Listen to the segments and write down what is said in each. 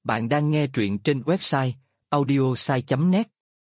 Bạn đang nghe truyện trên website audiosai.net.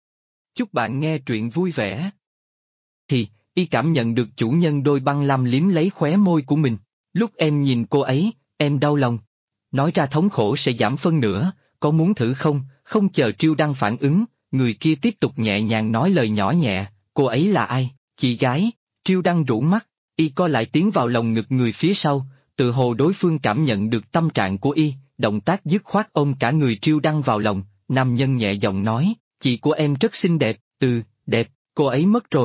Chúc bạn nghe truyện vui vẻ. Thì, y cảm nhận được chủ nhân đôi băng lam liếm lấy khóe môi của mình. Lúc em nhìn cô ấy, em đau lòng. Nói ra thống khổ sẽ giảm phân nửa, có muốn thử không? Không chờ Triêu Đăng phản ứng, người kia tiếp tục nhẹ nhàng nói lời nhỏ nhẹ, cô ấy là ai? Chị gái. Triêu Đăng rũ mắt, y co lại tiến vào lòng ngực người phía sau, tự hồ đối phương cảm nhận được tâm trạng của y, động tác dứt khoát ôm cả người Triêu Đăng vào lòng, nam nhân nhẹ giọng nói, chị của em rất xinh đẹp, đẹp, cô ấy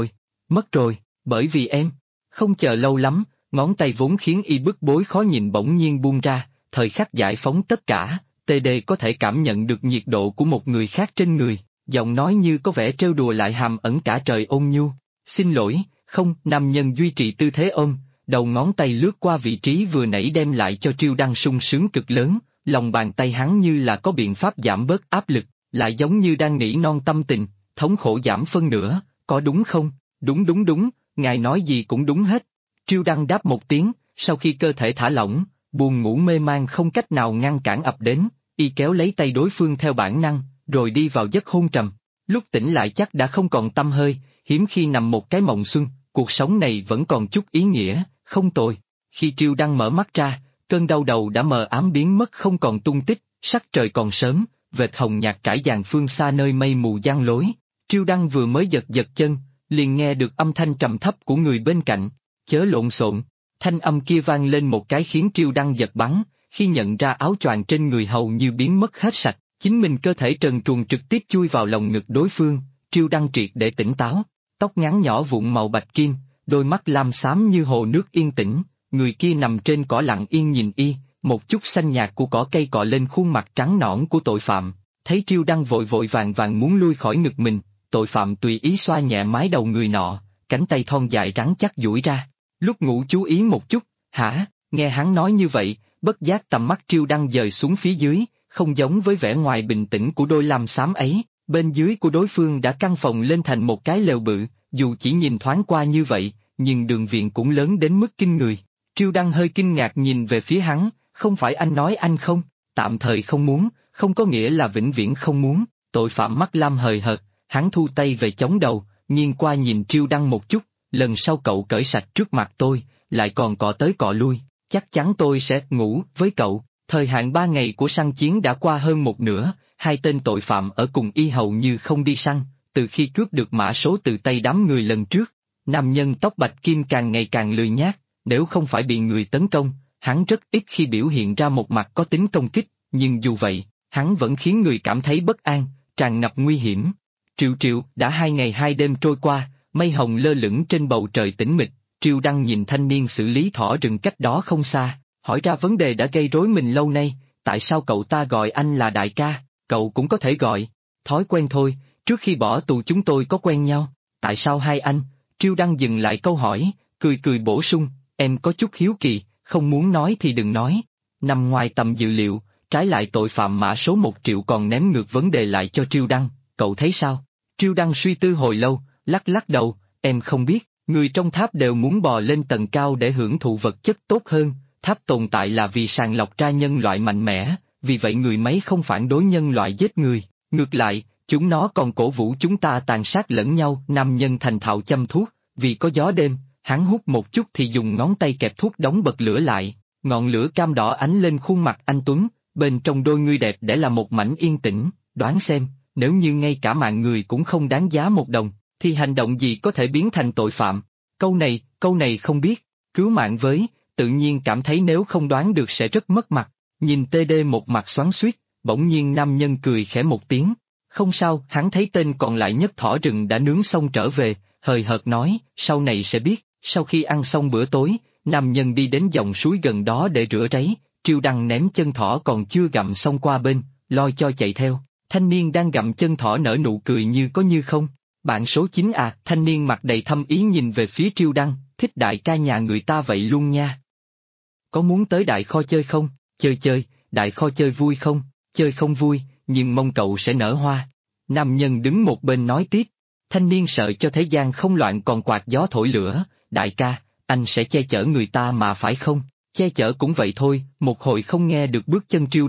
mất rồi, bởi vì em. Không chờ lâu lắm, ngón tay vốn khiến y bức bối khó nhìn bỗng nhiên buông ra, thời khắc giải phóng tất cả, TD có thể cảm nhận được nhiệt độ của một người khác trên người, giọng nói như có vẻ trêu đùa lại hàm ẩn cả trời ôn nhu. Xin lỗi, không, nam nhân duy trì tư thế ôm, đầu ngón tay lướt qua vị trí vừa nãy đem lại cho Triêu Đăng sung sướng cực lớn, lòng bàn tay hắn như là có biện pháp giảm bớt áp lực, lại giống như đang nỉ non tâm tình, thống khổ giảm phân nửa, có đúng không? Đúng, ngài nói gì cũng đúng hết. Triêu Đăng đáp một tiếng, sau khi cơ thể thả lỏng, buồn ngủ mê man không cách nào ngăn cản ập đến, y kéo lấy tay đối phương theo bản năng, rồi đi vào giấc hôn trầm. Lúc tỉnh lại chắc đã không còn tâm hơi, hiếm khi nằm một cái mộng xuân, cuộc sống này vẫn còn chút ý nghĩa, không tồi. Khi Triêu Đăng mở mắt ra, cơn đau đầu đã mờ ám biến mất không còn tung tích, sắc trời còn sớm, vệt hồng nhạt trải dàn phương xa nơi mây mù giăng lối. Triêu Đăng vừa mới giật chân, liền nghe được âm thanh trầm thấp của người bên cạnh, chớ lộn xộn. Thanh âm kia vang lên một cái khiến Triêu Đăng giật bắn, khi nhận ra áo choàng trên người hầu như biến mất hết sạch, chính mình cơ thể trần truồng trực tiếp chui vào lòng ngực đối phương. Triêu Đăng triệt để tỉnh táo, tóc ngắn nhỏ vụn màu bạch kim, đôi mắt lam xám như hồ nước yên tĩnh, người kia nằm trên cỏ lặng yên nhìn y, một chút xanh nhạt của cỏ cây cọ lên khuôn mặt trắng nõn của tội phạm, thấy Triêu Đăng vội vàng muốn lui khỏi ngực mình, tội phạm tùy ý xoa nhẹ mái đầu người nọ, cánh tay thon dài rắn chắc duỗi ra. Lúc ngủ chú ý một chút, hả? Nghe hắn nói như vậy, bất giác tầm mắt Triêu Đăng dời xuống phía dưới, không giống với vẻ ngoài bình tĩnh của đôi lam xám ấy, bên dưới của đối phương đã căng phồng lên thành một cái lều bự, dù chỉ nhìn thoáng qua như vậy, nhưng đường viền cũng lớn đến mức kinh người. Triêu Đăng hơi kinh ngạc nhìn về phía hắn, không phải anh nói anh không, tạm thời không muốn, không có nghĩa là vĩnh viễn không muốn. Tội phạm mắt lam hời hợt, hắn thu tay về chống đầu, nghiêng qua nhìn Triêu Đăng một chút, lần sau cậu cởi sạch trước mặt tôi, lại còn cọ tới cọ lui, chắc chắn tôi sẽ ngủ với cậu. Thời hạn 3 ngày của săn chiến đã qua hơn một nửa, hai tên tội phạm ở cùng y hầu như không đi săn, từ khi cướp được mã số từ tay đám người lần trước. Nam nhân tóc bạch kim càng ngày càng lười nhác, nếu không phải bị người tấn công, hắn rất ít khi biểu hiện ra một mặt có tính công kích, nhưng dù vậy, hắn vẫn khiến người cảm thấy bất an, tràn ngập nguy hiểm. Triệu, đã 2 ngày 2 đêm trôi qua, mây hồng lơ lửng trên bầu trời tĩnh mịch, Triêu Đăng nhìn thanh niên xử lý thỏ rừng cách đó không xa, hỏi ra vấn đề đã gây rối mình lâu nay, tại sao cậu ta gọi anh là đại ca, cậu cũng có thể gọi, thói quen thôi, trước khi bỏ tù chúng tôi có quen nhau, tại sao hai anh? Triêu Đăng dừng lại câu hỏi, cười bổ sung, em có chút hiếu kỳ, không muốn nói thì đừng nói. Nằm ngoài tầm dự liệu, trái lại tội phạm mã số 1 Triệu còn ném ngược vấn đề lại cho Triêu Đăng, cậu thấy sao? Triêu Đăng suy tư hồi lâu, lắc đầu, em không biết, người trong tháp đều muốn bò lên tầng cao để hưởng thụ vật chất tốt hơn, tháp tồn tại là vì sàng lọc ra nhân loại mạnh mẽ, vì vậy người mấy không phản đối nhân loại giết người, ngược lại, chúng nó còn cổ vũ chúng ta tàn sát lẫn nhau. Nam nhân thành thạo châm thuốc, vì có gió đêm, hắn hút một chút thì dùng ngón tay kẹp thuốc đóng bật lửa lại, ngọn lửa cam đỏ ánh lên khuôn mặt anh Tuấn, bên trong đôi ngươi đẹp để là một mảnh yên tĩnh, đoán xem, nếu như ngay cả mạng người cũng không đáng giá một đồng, thì hành động gì có thể biến thành tội phạm? Câu này không biết, cứu mạng với, tự nhiên cảm thấy nếu không đoán được sẽ rất mất mặt, nhìn TD một mặt xoắn xuýt, bỗng nhiên nam nhân cười khẽ một tiếng. Không sao, hắn thấy tên còn lại nhất thỏ rừng đã nướng xong trở về, hời hợt nói, sau này sẽ biết. Sau khi ăn xong bữa tối, nam nhân đi đến dòng suối gần đó để rửa ráy, Triêu Đăng ném chân thỏ còn chưa gặm xong qua bên, loi cho chạy theo. Thanh niên đang gặm chân thỏ nở nụ cười như có như không. Bạn số 9 à? Thanh niên mặt đầy thâm ý nhìn về phía Triêu Đăng, thích đại ca nhà người ta vậy luôn nha. Có muốn tới đại kho chơi không? Chơi, đại kho chơi vui không? Chơi không vui, nhưng mong cậu sẽ nở hoa. Nam nhân đứng một bên nói tiếp. Thanh niên sợ cho thế gian không loạn còn quạt gió thổi lửa, đại ca, anh sẽ che chở người ta mà phải không? Che chở cũng vậy thôi. Một hồi không nghe được bước chân Triêu Đăng,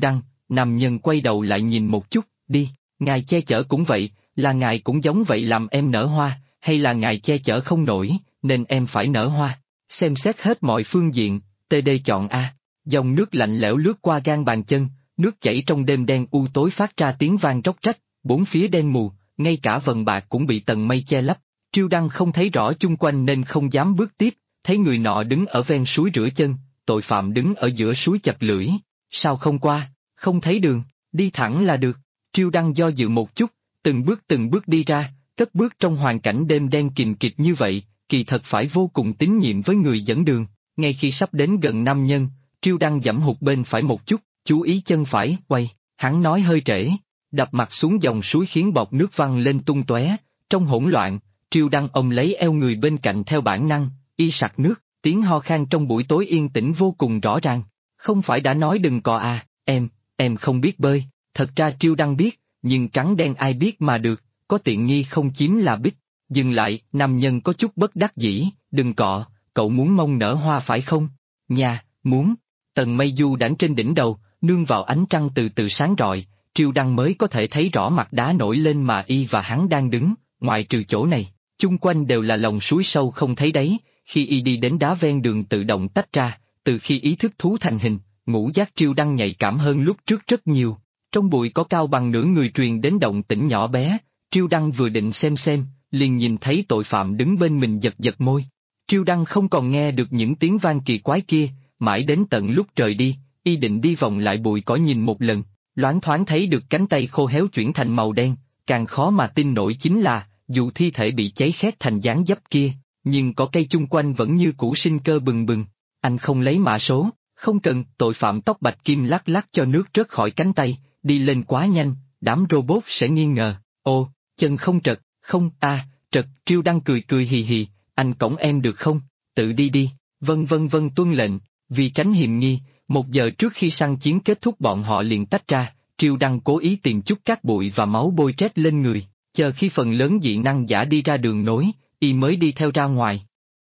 Nam nhân quay đầu lại nhìn một chút, đi, ngài che chở cũng vậy, là ngài cũng giống vậy làm em nở hoa, hay là ngài che chở không nổi, nên em phải nở hoa. Xem xét hết mọi phương diện, TD chọn A. Dòng nước lạnh lẽo lướt qua gan bàn chân, nước chảy trong đêm đen u tối phát ra tiếng vang róc rách, bốn phía đen mù, ngay cả vầng bạc cũng bị tầng mây che lấp. Triêu Đăng không thấy rõ chung quanh nên không dám bước tiếp, thấy người nọ đứng ở ven suối rửa chân, tội phạm đứng ở giữa suối chật lưỡi. Sao không qua, không thấy đường, đi thẳng là được. Triêu Đăng do dự một chút, từng bước đi ra, cất bước trong hoàn cảnh đêm đen kình kịch như vậy, kỳ thật phải vô cùng tín nhiệm với người dẫn đường. Ngay khi sắp đến gần nam nhân, Triêu Đăng giẫm hụt bên phải một chút, chú ý chân phải, quay, hắn nói hơi trễ, đập mặt xuống dòng suối khiến bọt nước văng lên tung tóe. Trong hỗn loạn, Triêu Đăng ôm lấy eo người bên cạnh theo bản năng, y sặc nước, tiếng ho khan trong buổi tối yên tĩnh vô cùng rõ ràng. Không phải đã nói đừng cò à, em không biết bơi. Thật ra Triêu Đăng biết, nhưng trắng đen ai biết mà được, có tiện nghi không chiếm là bích. Dừng lại, nam nhân có chút bất đắc dĩ, đừng cọ, cậu muốn mông nở hoa phải không? Nhà, muốn. Tầng mây du đãng trên đỉnh đầu, nương vào ánh trăng từ từ sáng rọi, Triêu Đăng mới có thể thấy rõ mặt đá nổi lên mà y và hắn đang đứng, ngoại trừ chỗ này, chung quanh đều là lòng suối sâu không thấy đáy. Khi y đi đến đá ven đường tự động tách ra, từ khi ý thức thú thành hình, ngũ giác Triêu Đăng nhạy cảm hơn lúc trước rất nhiều. Trong bụi có cao bằng nửa người truyền đến động tĩnh nhỏ bé, Triêu Đăng vừa định xem, liền nhìn thấy tội phạm đứng bên mình giật giật môi. Triêu Đăng không còn nghe được những tiếng vang kỳ quái kia, mãi đến tận lúc trời đi, y định đi vòng lại bụi cỏ nhìn một lần, loáng thoáng thấy được cánh tay khô héo chuyển thành màu đen, càng khó mà tin nổi chính là, dù thi thể bị cháy khét thành dáng dấp kia, nhưng cỏ cây chung quanh vẫn như cũ sinh cơ bừng bừng. Anh không lấy mã số, không cần. Tội phạm tóc bạch kim lắc lắc cho nước rớt khỏi cánh tay, đi lên quá nhanh, đám robot sẽ nghi ngờ. Ồ, chân không trật, không, trật. Triêu Đăng cười hì hì, anh cõng em được không? Tự đi đi. Vâng tuân lệnh. Vì tránh hiềm nghi, 1 giờ trước khi săn chiến kết thúc bọn họ liền tách ra. Triêu Đăng cố ý tìm chút cát bụi và máu bôi trét lên người, chờ khi phần lớn dị năng giả đi ra đường nối, y mới đi theo ra ngoài.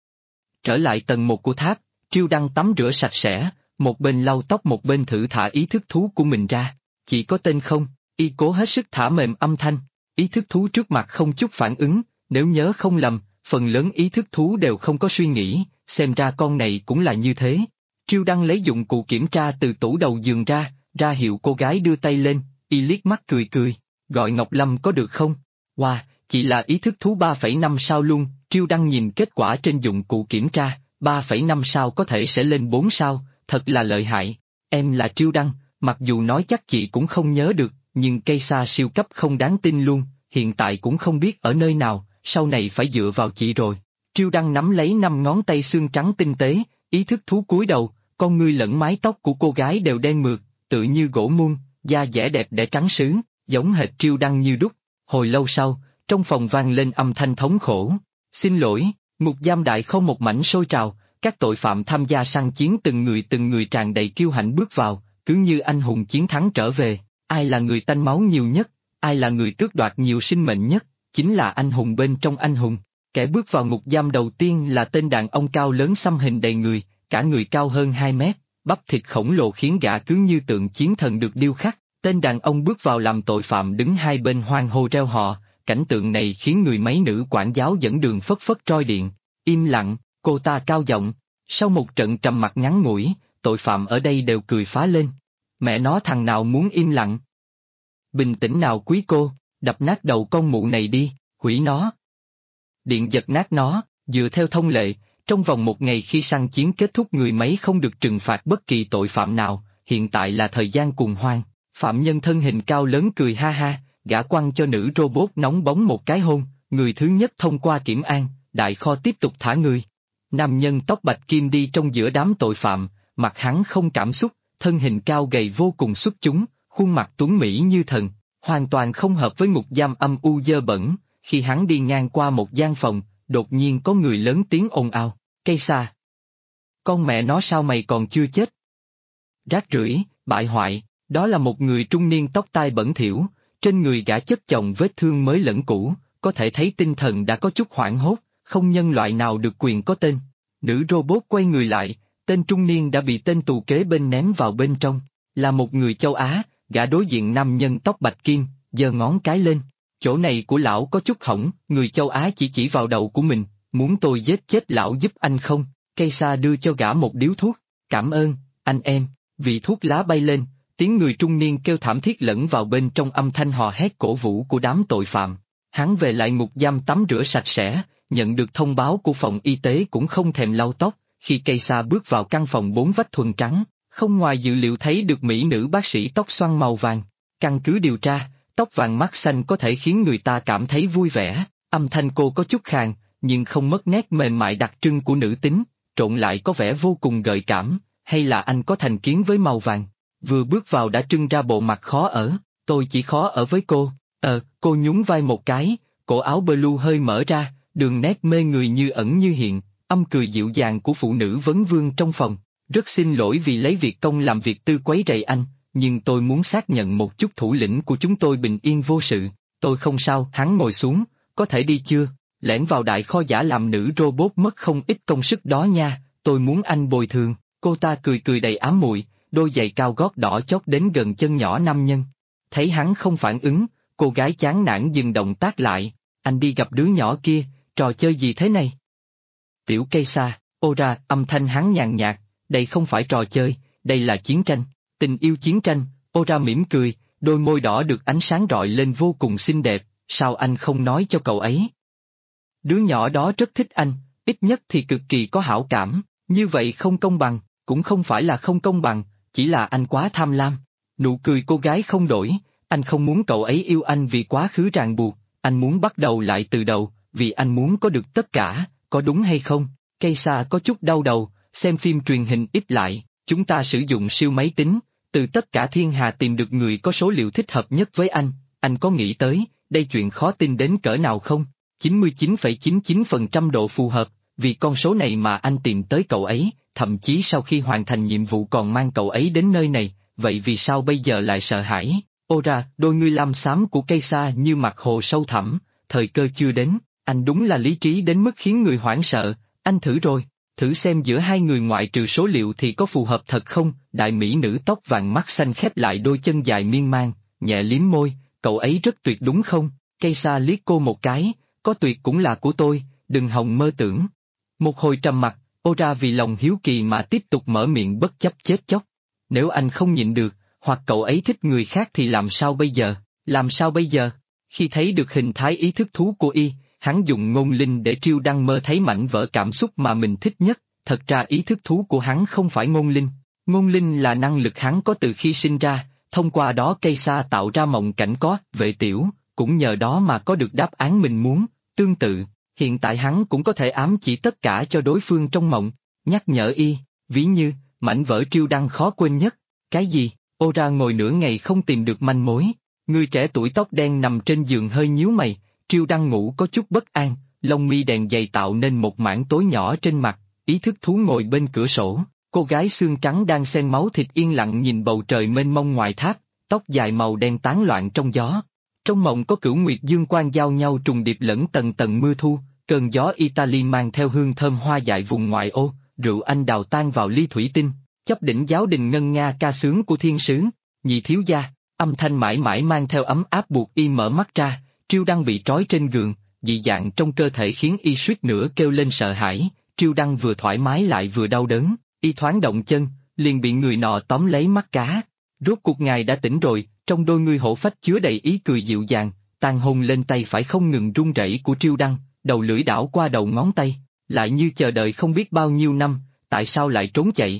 Trở lại tầng 1 của tháp, Triêu Đăng tắm rửa sạch sẽ, một bên lau tóc một bên thử thả ý thức thú của mình ra. Chỉ có tên không, y cố hết sức thả mềm âm thanh. Ý thức thú trước mặt không chút phản ứng, nếu nhớ không lầm, phần lớn ý thức thú đều không có suy nghĩ, xem ra con này cũng là như thế. Triêu Đăng lấy dụng cụ kiểm tra từ tủ đầu giường ra hiệu cô gái đưa tay lên, y liếc mắt cười, gọi Ngọc Lâm có được không? Wow, chỉ là ý thức thú 3,5 sao luôn. Triêu Đăng nhìn kết quả trên dụng cụ kiểm tra, 3,5 sao có thể sẽ lên 4 sao, thật là lợi hại. Em là Triêu Đăng, mặc dù nói chắc chị cũng không nhớ được, nhưng cây sa siêu cấp không đáng tin luôn, hiện tại cũng không biết ở nơi nào, sau này phải dựa vào chị rồi. Triêu Đăng nắm lấy 5 ngón tay xương trắng tinh tế, ý thức thú cúi đầu, con ngươi lẫn mái tóc của cô gái đều đen mượt, tự như gỗ muôn, da dẻ đẹp đẽ trắng sứ, giống hệt Triêu Đăng như đúc. Hồi lâu sau, trong phòng vang lên âm thanh thống khổ. Xin lỗi, ngục giam đại không một mảnh sôi trào, các tội phạm tham gia săn chiến từng người tràn đầy kiêu hãnh bước vào, cứ như anh hùng chiến thắng trở về. Ai là người tanh máu nhiều nhất, ai là người tước đoạt nhiều sinh mệnh nhất, chính là anh hùng bên trong anh hùng. Kẻ bước vào ngục giam đầu tiên là tên đàn ông cao lớn xăm hình đầy người, cả người cao hơn 2 mét, bắp thịt khổng lồ khiến gã cứ như tượng chiến thần được điêu khắc. Tên đàn ông bước vào làm tội phạm đứng hai bên hoan hô reo hò, cảnh tượng này khiến người mấy nữ quản giáo dẫn đường phất phất roi điện. Im lặng, cô ta cao giọng. Sau một trận trầm mặc ngắn ngủi, tội phạm ở đây đều cười phá lên. Mẹ nó thằng nào muốn im lặng? Bình tĩnh nào quý cô, đập nát đầu con mụ này đi, hủy nó. Điện giật nát nó. Dựa theo thông lệ, trong vòng 1 ngày khi săn chiến kết thúc người mấy không được trừng phạt bất kỳ tội phạm nào, hiện tại là thời gian cuồng hoan. Phạm nhân thân hình cao lớn cười ha ha, gã quăng cho nữ robot nóng bóng một cái hôn, người thứ nhất thông qua kiểm an, đại kho tiếp tục thả người. Nam nhân tóc bạch kim đi trong giữa đám tội phạm, mặt hắn không cảm xúc, thân hình cao gầy vô cùng xuất chúng, khuôn mặt tuấn mỹ như thần, hoàn toàn không hợp với ngục giam âm u dơ bẩn. Khi hắn đi ngang qua một gian phòng, đột nhiên có người lớn tiếng ồn ào, cây sa. Con mẹ nó sao mày còn chưa chết? Rác rưởi, bại hoại. Đó là một người trung niên tóc tai bẩn thỉu, trên người gã chất chồng vết thương mới lẫn cũ, có thể thấy tinh thần đã có chút hoảng hốt, không nhân loại nào được quyền có tên. Nữ robot quay người lại, tên trung niên đã bị tên tù kế bên ném vào bên trong, là một người châu Á, gã đối diện nam nhân tóc bạch kim, giơ ngón cái lên. Chỗ này của lão có chút hỏng, người châu Á chỉ vào đầu của mình, muốn tôi giết chết lão giúp anh không? Cây sa đưa cho gã một điếu thuốc, cảm ơn, anh em, vị thuốc lá bay lên, tiếng người trung niên kêu thảm thiết lẫn vào bên trong âm thanh hò hét cổ vũ của đám tội phạm. Hắn về lại ngục giam tắm rửa sạch sẽ, nhận được thông báo của phòng y tế cũng không thèm lau tóc, khi cây sa bước vào căn phòng 4 vách thuần trắng, không ngoài dự liệu thấy được mỹ nữ bác sĩ tóc xoăn màu vàng. Căn cứ điều tra, tóc vàng mắt xanh có thể khiến người ta cảm thấy vui vẻ, âm thanh cô có chút khàn, nhưng không mất nét mềm mại đặc trưng của nữ tính, trộn lại có vẻ vô cùng gợi cảm, hay là anh có thành kiến với màu vàng? Vừa bước vào đã trưng ra bộ mặt khó ở, tôi chỉ khó ở với cô. Cô nhún vai một cái, cổ áo blue hơi mở ra, đường nét mê người như ẩn như hiện, âm cười dịu dàng của phụ nữ vấn vương trong phòng. Rất xin lỗi vì lấy việc công làm việc tư quấy rầy anh, nhưng tôi muốn xác nhận một chút thủ lĩnh của chúng tôi bình yên vô sự. Tôi không sao, hắn ngồi xuống, có thể đi chưa? Lẻn vào đại kho giả làm nữ robot mất không ít công sức đó nha, tôi muốn anh bồi thường. Cô ta cười đầy ám muội, đôi giày cao gót đỏ chót đến gần chân nhỏ nam nhân. Thấy hắn không phản ứng, cô gái chán nản dừng động tác lại, anh đi gặp đứa nhỏ kia, trò chơi gì thế này? Tiểu cây sa, ô ra, âm thanh hắn nhàn nhạt, đây không phải trò chơi, đây là chiến tranh, tình yêu chiến tranh. Ô ra mỉm cười, đôi môi đỏ được ánh sáng rọi lên vô cùng xinh đẹp, sao anh không nói cho cậu ấy? Đứa nhỏ đó rất thích anh, ít nhất thì cực kỳ có hảo cảm, như vậy không công bằng, cũng không phải là không công bằng, chỉ là anh quá tham lam. Nụ cười cô gái không đổi, anh không muốn cậu ấy yêu anh vì quá khứ ràng buộc, anh muốn bắt đầu lại từ đầu, vì anh muốn có được tất cả, có đúng hay không? Cây sa có chút đau đầu, xem phim truyền hình ít lại, chúng ta sử dụng siêu máy tính, từ tất cả thiên hà tìm được người có số liệu thích hợp nhất với anh có nghĩ tới, đây chuyện khó tin đến cỡ nào không? 99,99% độ phù hợp, vì con số này mà anh tìm tới cậu ấy, thậm chí sau khi hoàn thành nhiệm vụ còn mang cậu ấy đến nơi này, vậy vì sao bây giờ lại sợ hãi? Ô ra, đôi ngươi lam xám của cây sa như mặt hồ sâu thẳm, thời cơ chưa đến, anh đúng là lý trí đến mức khiến người hoảng sợ, anh thử rồi, thử xem giữa hai người ngoại trừ số liệu thì có phù hợp thật không? Đại mỹ nữ tóc vàng mắt xanh khép lại đôi chân dài miên man, nhẹ liếm môi, cậu ấy rất tuyệt đúng không? Cây sa liếc cô một cái, có tuyệt cũng là của tôi, đừng hòng mơ tưởng. Một hồi trầm mặc, ô ra vì lòng hiếu kỳ mà tiếp tục mở miệng bất chấp chết chóc. Nếu anh không nhịn được, hoặc cậu ấy thích người khác thì làm sao bây giờ? Làm sao bây giờ? Khi thấy được hình thái ý thức thú của y, hắn dùng ngôn linh để Triêu Đăng mơ thấy mảnh vỡ cảm xúc mà mình thích nhất. Thật ra ý thức thú của hắn không phải ngôn linh là năng lực hắn có từ khi sinh ra, thông qua đó cây sa tạo ra mộng cảnh có vệ tiểu, cũng nhờ đó mà có được đáp án mình muốn. Tương tự, hiện tại hắn cũng có thể ám chỉ tất cả cho đối phương trong mộng, nhắc nhở y, ví như, mảnh vỡ Triêu Đăng khó quên nhất. Cái gì? Ô ra ngồi nửa ngày không tìm được manh mối. Người trẻ tuổi tóc đen nằm trên giường hơi nhíu mày, Triêu Đăng ngủ có chút bất an, lông mi đèn dày tạo nên một mảng tối nhỏ trên mặt, ý thức thú ngồi bên cửa sổ, cô gái xương trắng đang xen máu thịt yên lặng nhìn bầu trời mênh mông ngoài tháp, tóc dài màu đen tán loạn trong gió. Trong mộng có cửu nguyệt dương quang giao nhau trùng điệp lẫn tầng tầng mưa thu, cơn gió Italy mang theo hương thơm hoa dại vùng ngoại ô, rượu anh đào tan vào ly thủy tinh, chấp đỉnh giáo đình ngân nga ca sướng của thiên sứ, nhị thiếu gia, âm thanh mãi mãi mang theo ấm áp buộc y mở mắt ra. Triêu Đăng bị trói trên giường, dị dạng trong cơ thể khiến y suýt nữa kêu lên sợ hãi. Triêu Đăng vừa thoải mái lại vừa đau đớn, y thoáng động chân, liền bị người nọ tóm lấy mắt cá. Rốt cuộc ngài đã tỉnh rồi, trong đôi ngươi hổ phách chứa đầy ý cười dịu dàng, tàn hôn lên tay phải không ngừng run rẩy của Triêu Đăng, đầu lưỡi đảo qua đầu ngón tay, lại như chờ đợi không biết bao nhiêu năm, tại sao lại trốn chạy?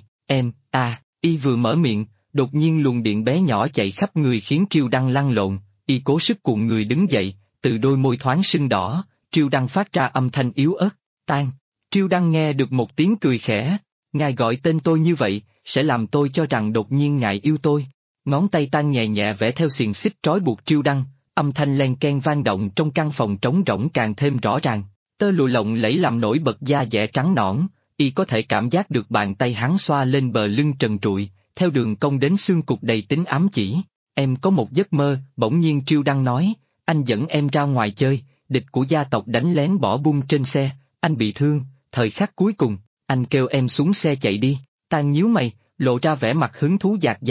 Y vừa mở miệng, đột nhiên luồng điện bé nhỏ chạy khắp người khiến Triêu Đăng lăn lộn, y cố sức cuộn người đứng dậy, từ đôi môi thoáng sưng đỏ, Triêu Đăng phát ra âm thanh yếu ớt, tan. Triêu Đăng nghe được một tiếng cười khẽ, ngài gọi tên tôi như vậy, sẽ làm tôi cho rằng đột nhiên ngài yêu tôi. Ngón tay tan nhẹ nhẹ vẽ theo xiềng xích trói buộc Triêu Đăng, âm thanh len ken vang động trong căn phòng trống rỗng càng thêm rõ ràng, tơ lụa lộng lẫy làm nổi bật da dẻ trắng nõn, y có thể cảm giác được bàn tay hắn xoa lên bờ lưng trần trụi, theo đường cong đến xương cục đầy tính ám chỉ. Em có một giấc mơ, bỗng nhiên Triêu Đăng nói, anh dẫn em ra ngoài chơi, địch của gia tộc đánh lén bỏ bom trên xe, anh bị thương, thời khắc cuối cùng, anh kêu em xuống xe chạy đi, Tang nhíu mày, lộ ra vẻ mặt hứng thú dạt dào,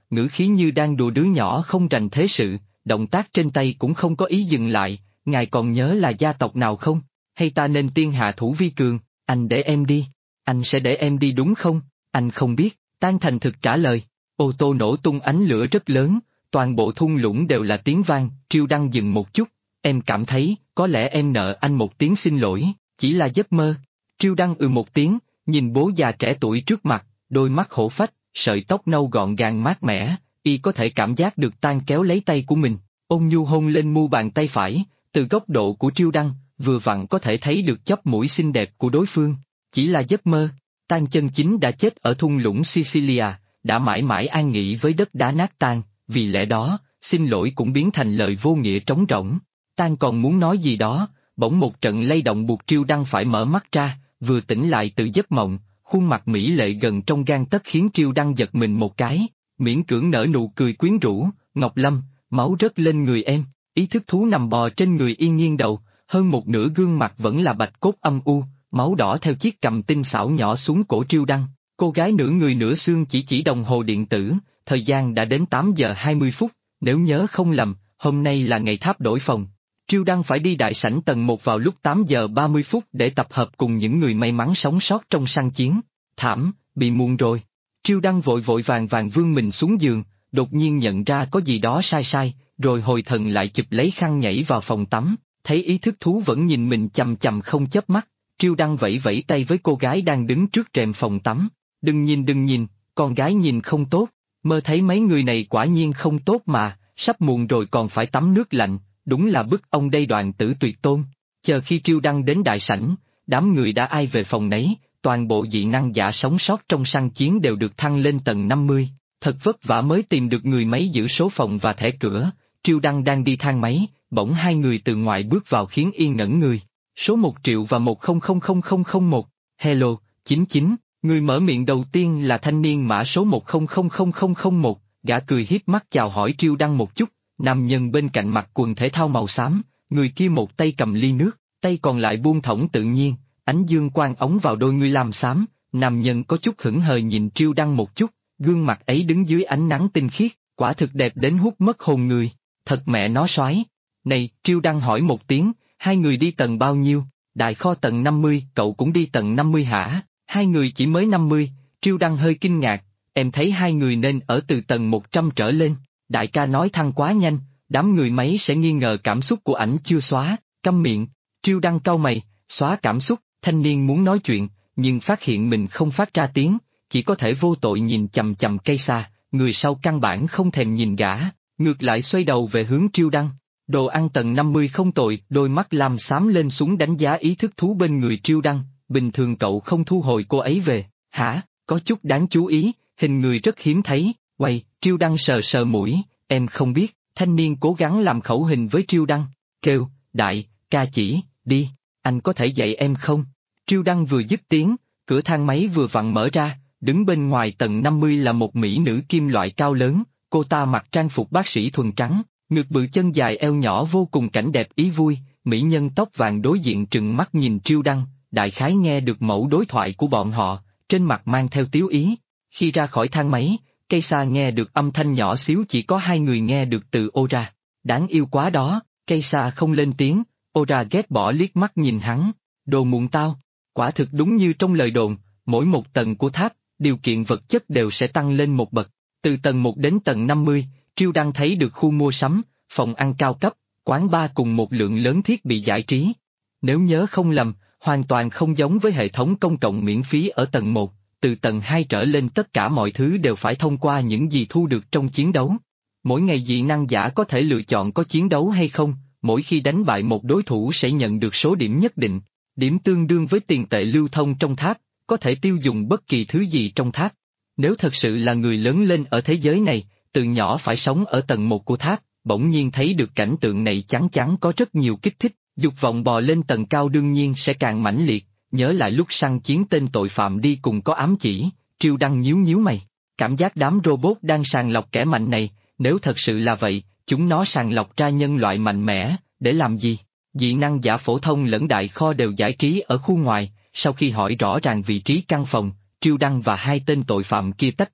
ngữ khí như đang đùa đứa nhỏ không rành thế sự, động tác trên tay cũng không có ý dừng lại, ngài còn nhớ là gia tộc nào không? Hay ta nên tiên hạ thủ vi cường, anh để em đi, anh sẽ để em đi đúng không? Anh không biết, Tan thành thực trả lời, ô tô nổ tung ánh lửa rất lớn, toàn bộ thung lũng đều là tiếng vang, Triêu Đăng dừng một chút, em cảm thấy, có lẽ em nợ anh một tiếng xin lỗi, chỉ là giấc mơ. Triêu Đăng một tiếng, nhìn bố già trẻ tuổi trước mặt, đôi mắt hổ phách, sợi tóc nâu gọn gàng mát mẻ, y có thể cảm giác được Tan kéo lấy tay của mình, ôn nhu hôn lên mu bàn tay phải, từ góc độ của Triêu Đăng, vừa vặn có thể thấy được chóp mũi xinh đẹp của đối phương, chỉ là giấc mơ. Tan chân chính đã chết ở thung lũng Sicilia, đã mãi mãi an nghỉ với đất đá nát tan, vì lẽ đó, xin lỗi cũng biến thành lời vô nghĩa trống rỗng. Tan còn muốn nói gì đó, bỗng một trận lay động buộc Triêu Đăng phải mở mắt ra, vừa tỉnh lại từ giấc mộng, khuôn mặt mỹ lệ gần trong gang tấc khiến Triêu Đăng giật mình một cái, miễn cưỡng nở nụ cười quyến rũ, Ngọc Lâm, máu rớt lên người em, ý thức thú nằm bò trên người y nghiêng đầu, hơn một nửa gương mặt vẫn là bạch cốt âm u. Máu đỏ theo chiếc cằm tinh xảo nhỏ xuống cổ Triêu Đăng, cô gái nửa người nửa xương chỉ đồng hồ điện tử, thời gian đã đến 8 giờ 20 phút, nếu nhớ không lầm, hôm nay là ngày tháp đổi phòng. Triêu Đăng phải đi đại sảnh tầng 1 vào lúc 8 giờ 30 phút để tập hợp cùng những người may mắn sống sót trong săn chiến. Thảm, bị muộn rồi. Triêu Đăng vội vội vàng vươn mình xuống giường, đột nhiên nhận ra có gì đó sai, rồi hồi thần lại chụp lấy khăn nhảy vào phòng tắm, thấy ý thức thú vẫn nhìn mình chằm chằm không chớp mắt. Triêu Đăng vẫy vẫy tay với cô gái đang đứng trước rèm phòng tắm, đừng nhìn, con gái nhìn không tốt, mơ thấy mấy người này quả nhiên không tốt mà, sắp muộn rồi còn phải tắm nước lạnh, đúng là bức ông đây đoạn tử tuyệt tôn. Chờ khi Triêu Đăng đến đại sảnh, đám người đã ai về phòng nấy, toàn bộ dị năng giả sống sót trong săn chiến đều được thăng lên tầng 50, thật vất vả mới tìm được người máy giữ số phòng và thẻ cửa. Triêu Đăng đang đi thang máy, bỗng hai người từ ngoài bước vào khiến y ngẩn người. Số 1 triệu và 100001, hello, 99, người mở miệng đầu tiên là thanh niên mã số 100001, gã cười hiếp mắt chào hỏi Triêu Đăng một chút, nam nhân bên cạnh mặc quần thể thao màu xám, người kia một tay cầm ly nước, tay còn lại buông thõng tự nhiên, ánh dương quang ống vào đôi ngươi lam xám, nam nhân có chút hững hờ nhìn Triêu Đăng một chút, gương mặt ấy đứng dưới ánh nắng tinh khiết, quả thực đẹp đến hút mất hồn người, thật mẹ nó soái. Này, Triêu Đăng hỏi một tiếng, hai người đi tầng bao nhiêu? Đại kho tầng 50, cậu cũng đi tầng 50 hả? Hai người chỉ mới 50, Triêu Đăng hơi kinh ngạc, em thấy hai người nên ở từ tầng 100 trở lên, đại ca nói thăng quá nhanh, đám người máy sẽ nghi ngờ cảm xúc của ảnh chưa xóa, câm miệng, Triêu Đăng cau mày, xóa cảm xúc, thanh niên muốn nói chuyện, nhưng phát hiện mình không phát ra tiếng, chỉ có thể vô tội nhìn chằm chằm cây xa, người sau căn bản không thèm nhìn gã, ngược lại xoay đầu về hướng Triêu Đăng. Đồ ăn tầng 50 không tồi, đôi mắt lam xám lên xuống đánh giá ý thức thú bên người Triêu Đăng, bình thường cậu không thu hồi cô ấy về, hả, có chút đáng chú ý, hình người rất hiếm thấy, quay, Triêu Đăng sờ sờ mũi, em không biết, thanh niên cố gắng làm khẩu hình với Triêu Đăng, kêu, đại, ca chỉ, đi, anh có thể dạy em không? Triêu Đăng vừa dứt tiếng, cửa thang máy vừa vặn mở ra, đứng bên ngoài tầng 50 là một mỹ nữ kim loại cao lớn, cô ta mặc trang phục bác sĩ thuần trắng. Ngực bự chân dài eo nhỏ vô cùng cảnh đẹp ý vui, mỹ nhân tóc vàng đối diện trừng mắt nhìn Triêu Đăng, đại khái nghe được mẫu đối thoại của bọn họ, trên mặt mang theo tiếu ý. Khi ra khỏi thang máy, cây xa nghe được âm thanh nhỏ xíu chỉ có hai người nghe được từ ô ra. Đáng yêu quá đó, cây xa không lên tiếng, ô ra ghét bỏ liếc mắt nhìn hắn, đồ muộn tao. Quả thực đúng như trong lời đồn, mỗi một tầng của tháp, điều kiện vật chất đều sẽ tăng lên một bậc, từ tầng 1 đến tầng 50. Triêu Đăng thấy được khu mua sắm, phòng ăn cao cấp, quán bar cùng một lượng lớn thiết bị giải trí. Nếu nhớ không lầm, hoàn toàn không giống với hệ thống công cộng miễn phí ở tầng 1, từ tầng 2 trở lên tất cả mọi thứ đều phải thông qua những gì thu được trong chiến đấu. Mỗi ngày dị năng giả có thể lựa chọn có chiến đấu hay không, mỗi khi đánh bại một đối thủ sẽ nhận được số điểm nhất định, điểm tương đương với tiền tệ lưu thông trong tháp, có thể tiêu dùng bất kỳ thứ gì trong tháp. Nếu thật sự là người lớn lên ở thế giới này, từ nhỏ phải sống ở tầng 1 của tháp, bỗng nhiên thấy được cảnh tượng này chắn chắn có rất nhiều kích thích, dục vọng bò lên tầng cao đương nhiên sẽ càng mãnh liệt, nhớ lại lúc săn chiến tên tội phạm đi cùng có ám chỉ, Triêu Đăng nhíu mày, cảm giác đám robot đang sàng lọc kẻ mạnh này, nếu thật sự là vậy, chúng nó sàng lọc ra nhân loại mạnh mẽ, để làm gì? Dị năng giả phổ thông lẫn đại kho đều giải trí ở khu ngoài, sau khi hỏi rõ ràng vị trí căn phòng, Triêu Đăng và hai tên tội phạm kia tách ra,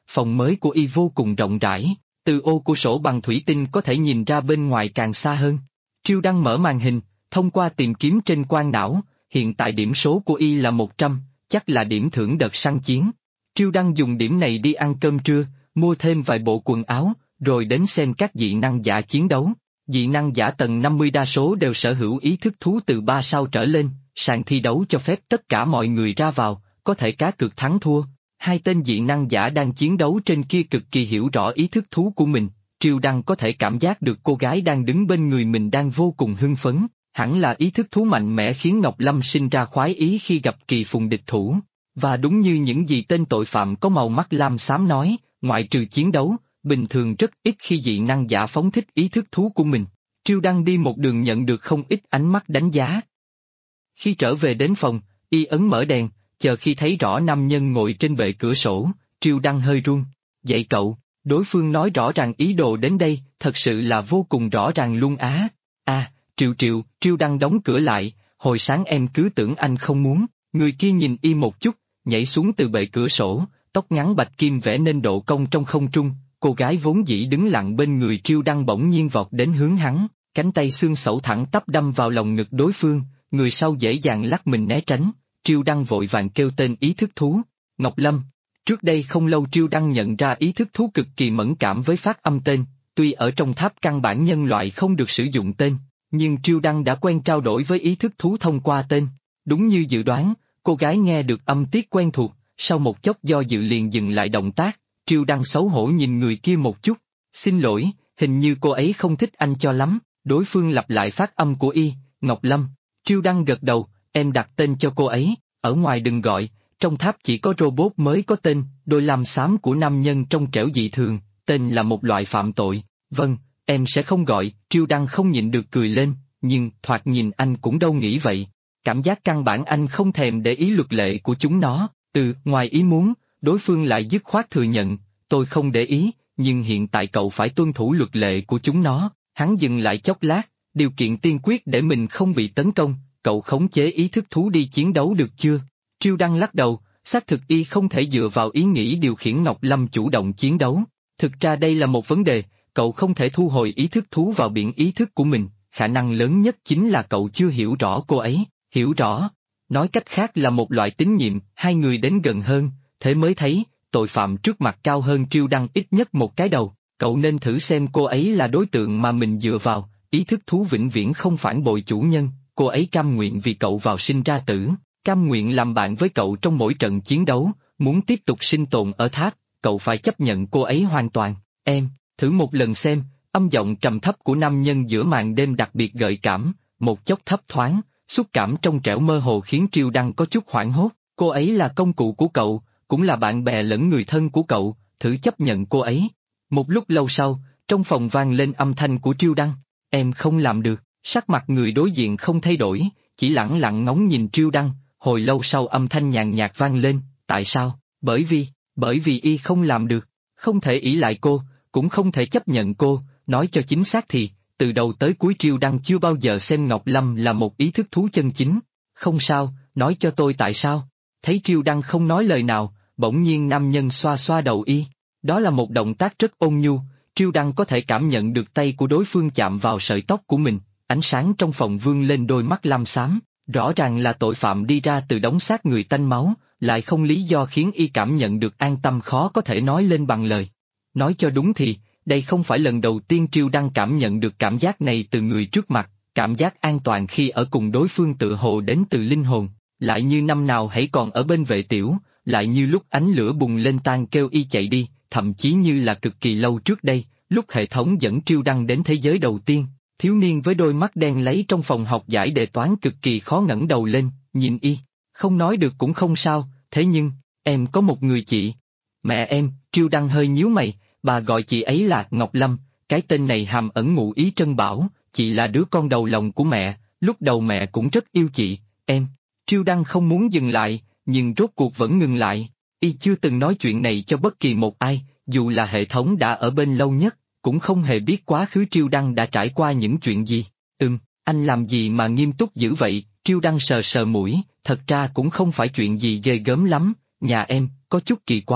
phòng mới của y vô cùng rộng rãi, từ ô cửa sổ bằng thủy tinh có thể nhìn ra bên ngoài càng xa hơn. Triêu Đăng mở màn hình, thông qua tìm kiếm trên quang não, hiện tại điểm số của y là 100, chắc là điểm thưởng đợt săn chiến. Triêu Đăng dùng điểm này đi ăn cơm trưa, mua thêm vài bộ quần áo, rồi đến xem các dị năng giả chiến đấu. Dị năng giả tầng 50 đa số đều sở hữu ý thức thú từ 3 sao trở lên, sàn thi đấu cho phép tất cả mọi người ra vào, có thể cá cược thắng thua. Hai tên dị năng giả đang chiến đấu trên kia cực kỳ hiểu rõ ý thức thú của mình, Triêu Đăng có thể cảm giác được cô gái đang đứng bên người mình đang vô cùng hưng phấn, hẳn là ý thức thú mạnh mẽ khiến Ngọc Lâm sinh ra khoái ý khi gặp kỳ phùng địch thủ. Và đúng như những gì tên tội phạm có màu mắt lam xám nói, ngoại trừ chiến đấu, bình thường rất ít khi dị năng giả phóng thích ý thức thú của mình. Triêu Đăng đi một đường nhận được không ít ánh mắt đánh giá. Khi trở về đến phòng, y ấn mở đèn, chờ khi thấy rõ nam nhân ngồi trên bệ cửa sổ, Triêu Đăng hơi run. Dậy cậu, đối phương nói rõ ràng ý đồ đến đây, thật sự là vô cùng rõ ràng luôn á. Triêu Đăng đóng cửa lại, hồi sáng em cứ tưởng anh không muốn, người kia nhìn y một chút, nhảy xuống từ bệ cửa sổ, tóc ngắn bạch kim vẽ nên độ cong trong không trung, cô gái vốn dĩ đứng lặng bên người Triêu Đăng bỗng nhiên vọt đến hướng hắn, cánh tay xương sẩu thẳng tắp đâm vào lồng ngực đối phương, người sau dễ dàng lắc mình né tránh, Triêu Đăng vội vàng kêu tên ý thức thú, Ngọc Lâm. Trước đây không lâu Triêu Đăng nhận ra ý thức thú cực kỳ mẫn cảm với phát âm tên, tuy ở trong tháp căn bản nhân loại không được sử dụng tên, nhưng Triêu Đăng đã quen trao đổi với ý thức thú thông qua tên. Đúng như dự đoán, cô gái nghe được âm tiết quen thuộc, sau một chốc do dự liền dừng lại động tác, Triêu Đăng xấu hổ nhìn người kia một chút, xin lỗi, hình như cô ấy không thích anh cho lắm, đối phương lặp lại phát âm của y, Ngọc Lâm. Triêu Đăng gật đầu, em đặt tên cho cô ấy, ở ngoài đừng gọi, trong tháp chỉ có robot mới có tên, đôi lam xám của nam nhân trong trẻo dị thường, tên là một loại phạm tội, vâng, em sẽ không gọi, Triêu Đăng không nhịn được cười lên, nhưng thoạt nhìn anh cũng đâu nghĩ vậy, cảm giác căn bản anh không thèm để ý luật lệ của chúng nó, ngoài ý muốn, đối phương lại dứt khoát thừa nhận, tôi không để ý, nhưng hiện tại cậu phải tuân thủ luật lệ của chúng nó, hắn dừng lại chốc lát, điều kiện tiên quyết để mình không bị tấn công, cậu khống chế ý thức thú đi chiến đấu được chưa? Triêu Đăng lắc đầu, xác thực y không thể dựa vào ý nghĩ điều khiển Ngọc Lâm chủ động chiến đấu, thực ra đây là một vấn đề, cậu không thể thu hồi ý thức thú vào biển ý thức của mình, khả năng lớn nhất chính là cậu chưa hiểu rõ cô ấy, hiểu rõ. Nói cách khác là một loại tín nhiệm, hai người đến gần hơn, thế mới thấy, tội phạm trước mặt cao hơn Triêu Đăng ít nhất một cái đầu, cậu nên thử xem cô ấy là đối tượng mà mình dựa vào, ý thức thú vĩnh viễn không phản bội chủ nhân, cô ấy cam nguyện vì cậu vào sinh ra tử, cam nguyện làm bạn với cậu trong mỗi trận chiến đấu, muốn tiếp tục sinh tồn ở tháp, cậu phải chấp nhận cô ấy hoàn toàn, em, thử một lần xem, âm giọng trầm thấp của nam nhân giữa màn đêm đặc biệt gợi cảm, một chốc thấp thoáng. Xúc cảm trong trẻo mơ hồ khiến Triêu Đăng có chút hoảng hốt, cô ấy là công cụ của cậu, cũng là bạn bè lẫn người thân của cậu, thử chấp nhận cô ấy. Một lúc lâu sau, trong phòng vang lên âm thanh của Triêu Đăng, em không làm được, sắc mặt người đối diện không thay đổi, chỉ lẳng lặng ngóng nhìn Triêu Đăng, hồi lâu sau âm thanh nhàn nhạt vang lên, tại sao? Bởi vì y không làm được, không thể ỷ lại cô, cũng không thể chấp nhận cô, nói cho chính xác thì, từ đầu tới cuối Triêu Đăng chưa bao giờ xem Ngọc Lâm là một ý thức thú chân chính. Không sao, nói cho tôi tại sao. Thấy Triêu Đăng không nói lời nào, bỗng nhiên nam nhân xoa xoa đầu y. Đó là một động tác rất ôn nhu, Triêu Đăng có thể cảm nhận được tay của đối phương chạm vào sợi tóc của mình, ánh sáng trong phòng vươn lên đôi mắt lam xám, rõ ràng là tội phạm đi ra từ đống xác người tanh máu, lại không lý do khiến y cảm nhận được an tâm khó có thể nói lên bằng lời. Nói cho đúng thì, đây không phải lần đầu tiên Triêu Đăng cảm nhận được cảm giác này từ người trước mặt, cảm giác an toàn khi ở cùng đối phương tự hồ đến từ linh hồn, lại như năm nào hãy còn ở bên Vệ Tiểu, lại như lúc ánh lửa bùng lên tan kêu y chạy đi, thậm chí như là cực kỳ lâu trước đây, lúc hệ thống dẫn Triêu Đăng đến thế giới đầu tiên, thiếu niên với đôi mắt đen lấy trong phòng học giải đề toán cực kỳ khó ngẩng đầu lên, nhìn y, không nói được cũng không sao, thế nhưng, em có một người chị. Mẹ em, Triêu Đăng hơi nhíu mày. Bà gọi chị ấy là Ngọc Lâm, cái tên này hàm ẩn ngụ ý trân bảo, chị là đứa con đầu lòng của mẹ, lúc đầu mẹ cũng rất yêu chị, em. Triêu Đăng không muốn dừng lại, nhưng rốt cuộc vẫn ngừng lại, y chưa từng nói chuyện này cho bất kỳ một ai, dù là hệ thống đã ở bên lâu nhất, cũng không hề biết quá khứ Triêu Đăng đã trải qua những chuyện gì. Anh làm gì mà nghiêm túc dữ vậy, Triêu Đăng sờ sờ mũi, thật ra cũng không phải chuyện gì ghê gớm lắm, nhà em, có chút kỳ quái.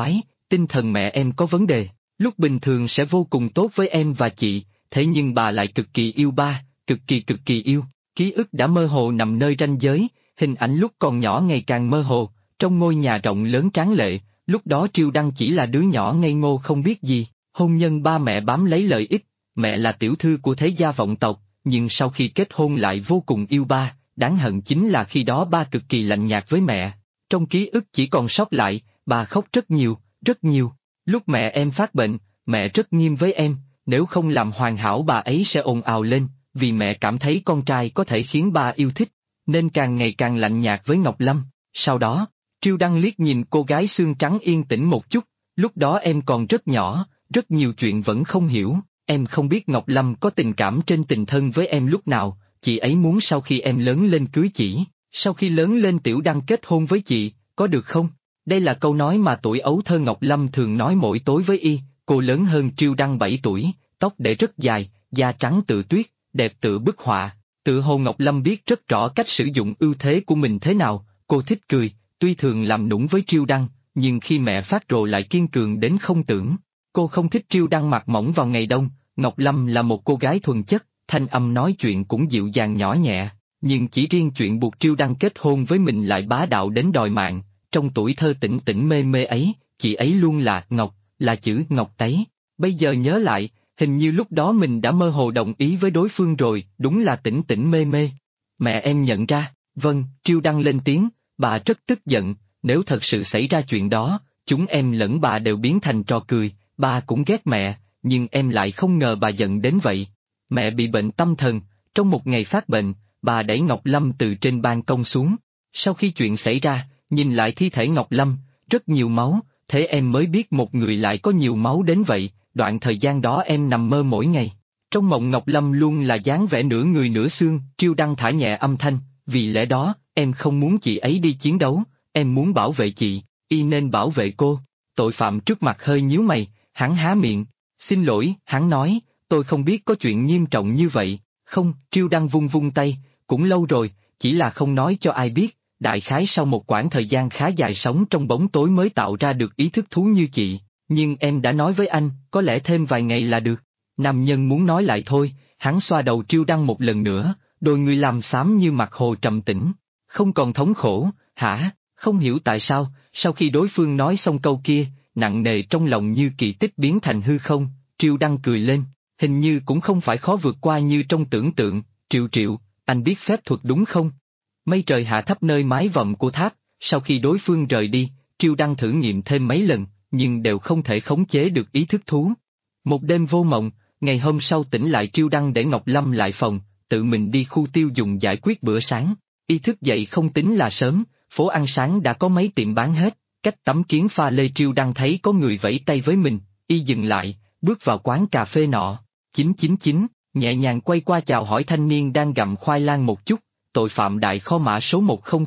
tinh thần mẹ em có vấn đề, lúc bình thường sẽ vô cùng tốt với em và chị, thế nhưng bà lại cực kỳ yêu ba, cực kỳ yêu. Ký ức đã mơ hồ nằm nơi ranh giới, hình ảnh lúc còn nhỏ ngày càng mơ hồ, trong ngôi nhà rộng lớn tráng lệ, lúc đó Triêu Đăng chỉ là đứa nhỏ ngây ngô không biết gì, hôn nhân ba mẹ bám lấy lợi ích, mẹ là tiểu thư của thế gia vọng tộc, nhưng sau khi kết hôn lại vô cùng yêu ba, đáng hận chính là khi đó ba cực kỳ lạnh nhạt với mẹ. Trong ký ức chỉ còn sót lại, bà khóc rất nhiều, rất nhiều. Lúc mẹ em phát bệnh, mẹ rất nghiêm với em, nếu không làm hoàn hảo bà ấy sẽ ồn ào lên, vì mẹ cảm thấy con trai có thể khiến ba yêu thích, nên càng ngày càng lạnh nhạt với Ngọc Lâm. Sau đó, Triêu Đăng liếc nhìn cô gái xương trắng yên tĩnh một chút, lúc đó em còn rất nhỏ, rất nhiều chuyện vẫn không hiểu, em không biết Ngọc Lâm có tình cảm trên tình thân với em lúc nào, chị ấy muốn sau khi em lớn lên cưới chị, sau khi lớn lên Tiểu Đăng kết hôn với chị, có được không? Đây là câu nói mà tuổi ấu thơ Ngọc Lâm thường nói mỗi tối với y, cô lớn hơn Triêu Đăng 7 tuổi, tóc để rất dài, da trắng tự tuyết, đẹp tự bức họa, tự hồ Ngọc Lâm biết rất rõ cách sử dụng ưu thế của mình thế nào, cô thích cười, tuy thường làm nũng với Triêu Đăng, nhưng khi mẹ phát rồ lại kiên cường đến không tưởng. Cô không thích Triêu Đăng mặc mỏng vào ngày đông, Ngọc Lâm là một cô gái thuần chất, thanh âm nói chuyện cũng dịu dàng nhỏ nhẹ, nhưng chỉ riêng chuyện buộc Triêu Đăng kết hôn với mình lại bá đạo đến đòi mạng, trong tuổi thơ tỉnh tỉnh mê mê ấy, chị ấy luôn là Ngọc, là chữ Ngọc ấy. Bây giờ nhớ lại, hình như lúc đó mình đã mơ hồ đồng ý với đối phương rồi, đúng là tỉnh tỉnh mê mê. Mẹ em nhận ra, vâng, Triêu Đăng lên tiếng, bà rất tức giận, nếu thật sự xảy ra chuyện đó, chúng em lẫn bà đều biến thành trò cười, ba cũng ghét mẹ, nhưng em lại không ngờ bà giận đến vậy. Mẹ bị bệnh tâm thần, trong một ngày phát bệnh, bà đẩy Ngọc Lâm từ trên ban công xuống. Sau khi chuyện xảy ra, nhìn lại thi thể Ngọc Lâm, rất nhiều máu, thế em mới biết một người lại có nhiều máu đến vậy, đoạn thời gian đó em nằm mơ mỗi ngày. Trong mộng Ngọc Lâm luôn là dáng vẻ nửa người nửa xương, Triêu Đăng thả nhẹ âm thanh, vì lẽ đó, em không muốn chị ấy đi chiến đấu, em muốn bảo vệ chị, y nên bảo vệ cô. Tội phạm trước mặt hơi nhíu mày, hắn há miệng, xin lỗi, hắn nói, tôi không biết có chuyện nghiêm trọng như vậy, không, Triêu Đăng vung vung tay, cũng lâu rồi, chỉ là không nói cho ai biết, đại khái sau một quãng thời gian khá dài sống trong bóng tối mới tạo ra được ý thức thú như chị, nhưng em đã nói với anh, có lẽ thêm vài ngày là được. Nam nhân muốn nói lại thôi, hắn xoa đầu Triêu Đăng một lần nữa, đôi người làm xám như mặt hồ trầm tĩnh, không còn thống khổ, hả, không hiểu tại sao, sau khi đối phương nói xong câu kia, nặng nề trong lòng như kỳ tích biến thành hư không, Triêu Đăng cười lên, hình như cũng không phải khó vượt qua như trong tưởng tượng, Triệu, anh biết phép thuật đúng không? Mây trời hạ thấp nơi mái vòm của tháp, sau khi đối phương rời đi, Triêu Đăng thử nghiệm thêm mấy lần, nhưng đều không thể khống chế được ý thức thú. Một đêm vô mộng, ngày hôm sau tỉnh lại Triêu Đăng để Ngọc Lâm lại phòng, tự mình đi khu tiêu dùng giải quyết bữa sáng, ý thức dậy không tính là sớm, phố ăn sáng đã có mấy tiệm bán hết, cách tấm kiến pha lê Triêu Đăng thấy có người vẫy tay với mình, y dừng lại, bước vào quán cà phê nọ, 999, nhẹ nhàng quay qua chào hỏi thanh niên đang gặm khoai lang một chút, tội phạm đại kho mã số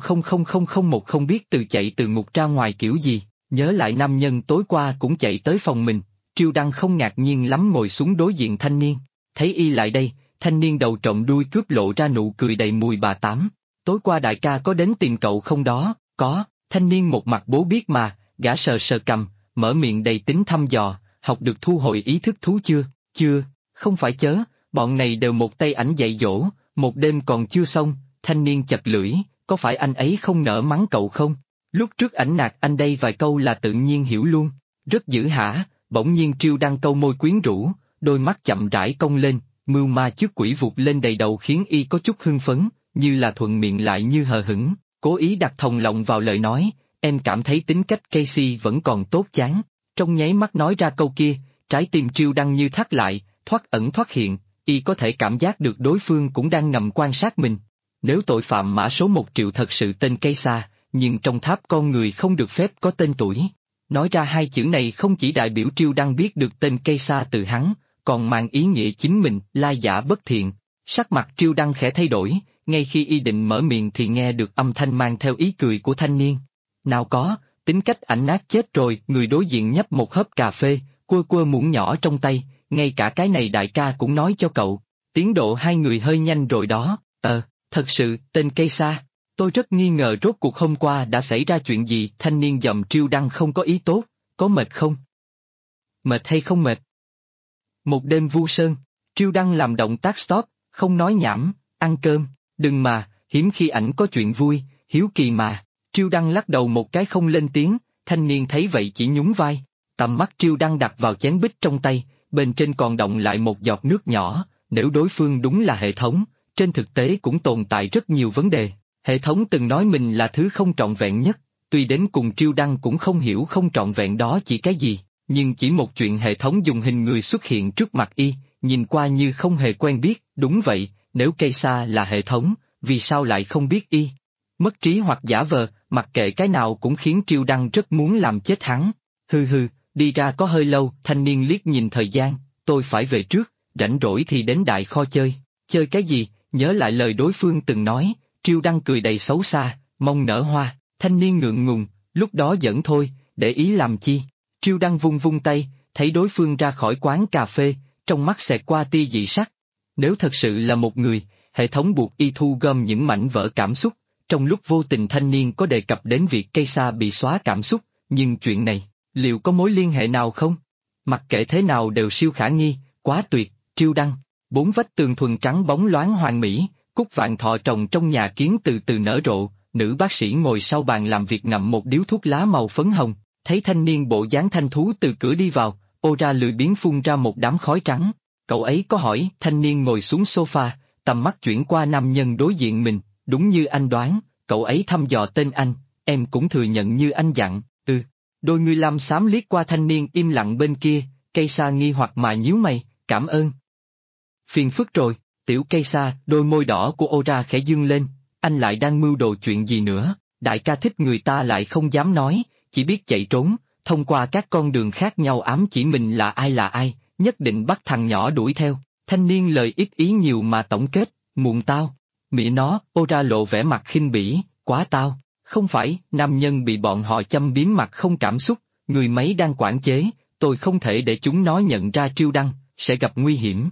10000001 không biết từ chạy từ ngục ra ngoài kiểu gì, nhớ lại nam nhân tối qua cũng chạy tới phòng mình, Triêu Đăng không ngạc nhiên lắm ngồi xuống đối diện thanh niên, thấy y lại đây, thanh niên đầu trộm đuôi cướp lộ ra nụ cười đầy mùi bà tám. Tối qua đại ca có đến tìm cậu không đó? Có, thanh niên một mặt bố biết mà, gã sờ sờ cằm, mở miệng đầy tính thăm dò, học được thu hồi ý thức thú chưa? Chưa, không phải chớ, bọn này đều một tay ảnh dạy dỗ, một đêm còn chưa xong, thanh niên chặt lưỡi, có phải anh ấy không nỡ mắng cậu không? Lúc trước ảnh nạt anh đây vài câu là tự nhiên hiểu luôn, rất dữ hả? Bỗng nhiên Triêu Đăng câu môi quyến rũ, đôi mắt chậm rãi cong lên, mưu ma trước quỷ vụt lên đầy đầu khiến y có chút hưng phấn, như là thuận miệng lại như hờ hững, cố ý đặt thòng lòng vào lời nói, em cảm thấy tính cách Casey vẫn còn tốt chán. Trong nháy mắt nói ra câu kia, trái tim Triêu Đăng như thắt lại, thoát ẩn thoát hiện, y có thể cảm giác được đối phương cũng đang ngầm quan sát mình. Nếu tội phạm mã số 1 triệu thật sự tên Casey, nhưng trong tháp con người không được phép có tên tuổi. Nói ra hai chữ này không chỉ đại biểu Triêu Đăng biết được tên Casey từ hắn, còn mang ý nghĩa chính mình, lai giả bất thiện. Sắc mặt Triêu Đăng khẽ thay đổi, ngay khi y định mở miệng thì nghe được âm thanh mang theo ý cười của thanh niên. Nào có, tính cách ảnh nát chết rồi, người đối diện nhấp một hớp cà phê, quơ muỗng nhỏ trong tay, ngay cả cái này đại ca cũng nói cho cậu. Tiến độ hai người hơi nhanh rồi đó, thật sự, tên Casey. Tôi rất nghi ngờ rốt cuộc hôm qua đã xảy ra chuyện gì, thanh niên dòm Triêu Đăng không có ý tốt, có mệt không? Mệt hay không mệt? Một đêm vu sơn, Triêu Đăng làm động tác stop, không nói nhảm, ăn cơm, đừng mà, hiếm khi ảnh có chuyện vui, hiếu kỳ mà. Triêu Đăng lắc đầu một cái không lên tiếng, thanh niên thấy vậy chỉ nhún vai. Tầm mắt Triêu Đăng đặt vào chén bích trong tay, bên trên còn đọng lại một giọt nước nhỏ, nếu đối phương đúng là hệ thống, trên thực tế cũng tồn tại rất nhiều vấn đề. Hệ thống từng nói mình là thứ không trọn vẹn nhất, tuy đến cùng Triêu Đăng cũng không hiểu không trọn vẹn đó chỉ cái gì, nhưng chỉ một chuyện hệ thống dùng hình người xuất hiện trước mặt y, nhìn qua như không hề quen biết, đúng vậy, nếu cây sa là hệ thống, vì sao lại không biết y? Mất trí hoặc giả vờ, mặc kệ cái nào cũng khiến Triêu Đăng rất muốn làm chết hắn. Hừ hừ, đi ra có hơi lâu, thanh niên liếc nhìn thời gian, tôi phải về trước, rảnh rỗi thì đến đại kho chơi. Chơi cái gì, nhớ lại lời đối phương từng nói, Triêu Đăng cười đầy xấu xa, mong nở hoa, thanh niên ngượng ngùng, lúc đó giỡn thôi, để ý làm chi. Triêu Đăng vung vung tay, thấy đối phương ra khỏi quán cà phê, trong mắt xẹt qua tia dị sắc. Nếu thật sự là một người, hệ thống buộc y thu gom những mảnh vỡ cảm xúc, trong lúc vô tình thanh niên có đề cập đến việc cây sa bị xóa cảm xúc, nhưng chuyện này, liệu có mối liên hệ nào không? Mặc kệ thế nào đều siêu khả nghi, quá tuyệt, Triêu Đăng. Bốn vách tường thuần trắng bóng loáng hoàn mỹ, cúc vạn thọ trồng trong nhà kiến từ từ nở rộ, nữ bác sĩ ngồi sau bàn làm việc ngậm một điếu thuốc lá màu phấn hồng, thấy thanh niên bộ dáng thanh thú từ cửa đi vào, ô ra lười biếng phun ra một đám khói trắng. Cậu ấy có hỏi, thanh niên ngồi xuống sofa, tầm mắt chuyển qua nam nhân đối diện mình, đúng như anh đoán, cậu ấy thăm dò tên anh, em cũng thừa nhận như anh dặn, Đôi người lam xám liếc qua thanh niên im lặng bên kia, cây sa nghi hoặc mà nhíu mày, cảm ơn. Phiền phức rồi, tiểu cây sa, đôi môi đỏ của ô ra khẽ dương lên, anh lại đang mưu đồ chuyện gì nữa, đại ca thích người ta lại không dám nói, chỉ biết chạy trốn, thông qua các con đường khác nhau ám chỉ mình là ai, nhất định bắt thằng nhỏ đuổi theo, thanh niên lời ít ý nhiều mà tổng kết, muộn tao, mẹ nó, ô ra lộ vẻ mặt khinh bỉ, quá tao. Không phải, nam nhân bị bọn họ châm biếm mặt không cảm xúc, người máy đang quản chế, tôi không thể để chúng nó nhận ra Triêu Đăng, sẽ gặp nguy hiểm,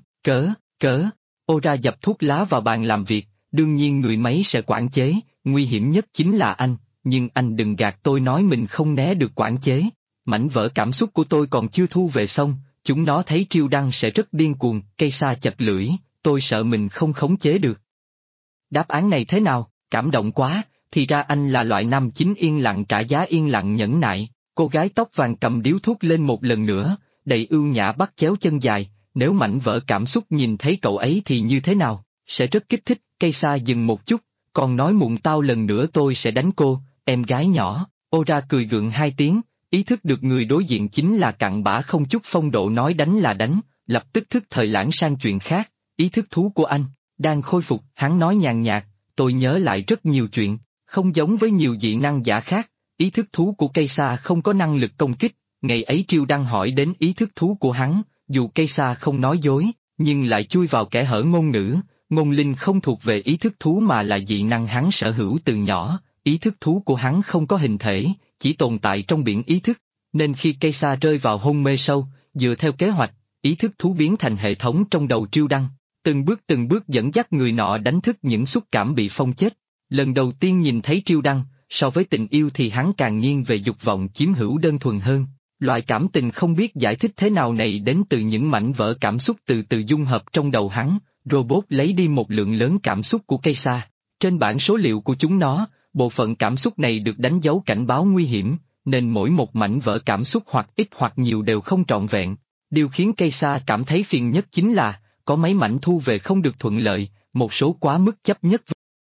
cớ, ô ra dập thuốc lá vào bàn làm việc, đương nhiên người máy sẽ quản chế, nguy hiểm nhất chính là anh, nhưng anh đừng gạt tôi nói mình không né được quản chế, mảnh vỡ cảm xúc của tôi còn chưa thu về xong, chúng nó thấy Triêu Đăng sẽ rất điên cuồng, cây sa chặt lưỡi, tôi sợ mình không khống chế được. Đáp án này thế nào, cảm động quá. Thì ra anh là loại nam chính yên lặng trả giá yên lặng nhẫn nại, cô gái tóc vàng cầm điếu thuốc lên một lần nữa, đầy ưu nhã bắt chéo chân dài, nếu mảnh vỡ cảm xúc nhìn thấy cậu ấy thì như thế nào, sẽ rất kích thích, cây sa dừng một chút, còn nói muộn tao lần nữa tôi sẽ đánh cô, em gái nhỏ, ô ra cười gượng hai tiếng, ý thức được người đối diện chính là cặn bã không chút phong độ nói đánh là đánh, lập tức thức thời lãng sang chuyện khác, ý thức thú của anh, đang khôi phục, hắn nói nhàn nhạt, tôi nhớ lại rất nhiều chuyện. Không giống với nhiều dị năng giả khác, ý thức thú của cây sa không có năng lực công kích, ngày ấy Triêu Đăng hỏi đến ý thức thú của hắn, dù cây sa không nói dối, nhưng lại chui vào kẽ hở ngôn ngữ, ngôn linh không thuộc về ý thức thú mà là dị năng hắn sở hữu từ nhỏ, ý thức thú của hắn không có hình thể, chỉ tồn tại trong biển ý thức, nên khi cây sa rơi vào hôn mê sâu, dựa theo kế hoạch, ý thức thú biến thành hệ thống trong đầu Triêu Đăng, từng bước dẫn dắt người nọ đánh thức những xúc cảm bị phong chết. Lần đầu tiên nhìn thấy Triêu Đăng, so với tình yêu thì hắn càng nghiêng về dục vọng chiếm hữu đơn thuần hơn. Loại cảm tình không biết giải thích thế nào này đến từ những mảnh vỡ cảm xúc từ từ dung hợp trong đầu hắn, robot lấy đi một lượng lớn cảm xúc của cây sa. Trên bảng số liệu của chúng nó, bộ phận cảm xúc này được đánh dấu cảnh báo nguy hiểm, nên mỗi một mảnh vỡ cảm xúc hoặc ít hoặc nhiều đều không trọn vẹn. Điều khiến cây sa cảm thấy phiền nhất chính là, có mấy mảnh thu về không được thuận lợi, một số quá mức chấp nhất.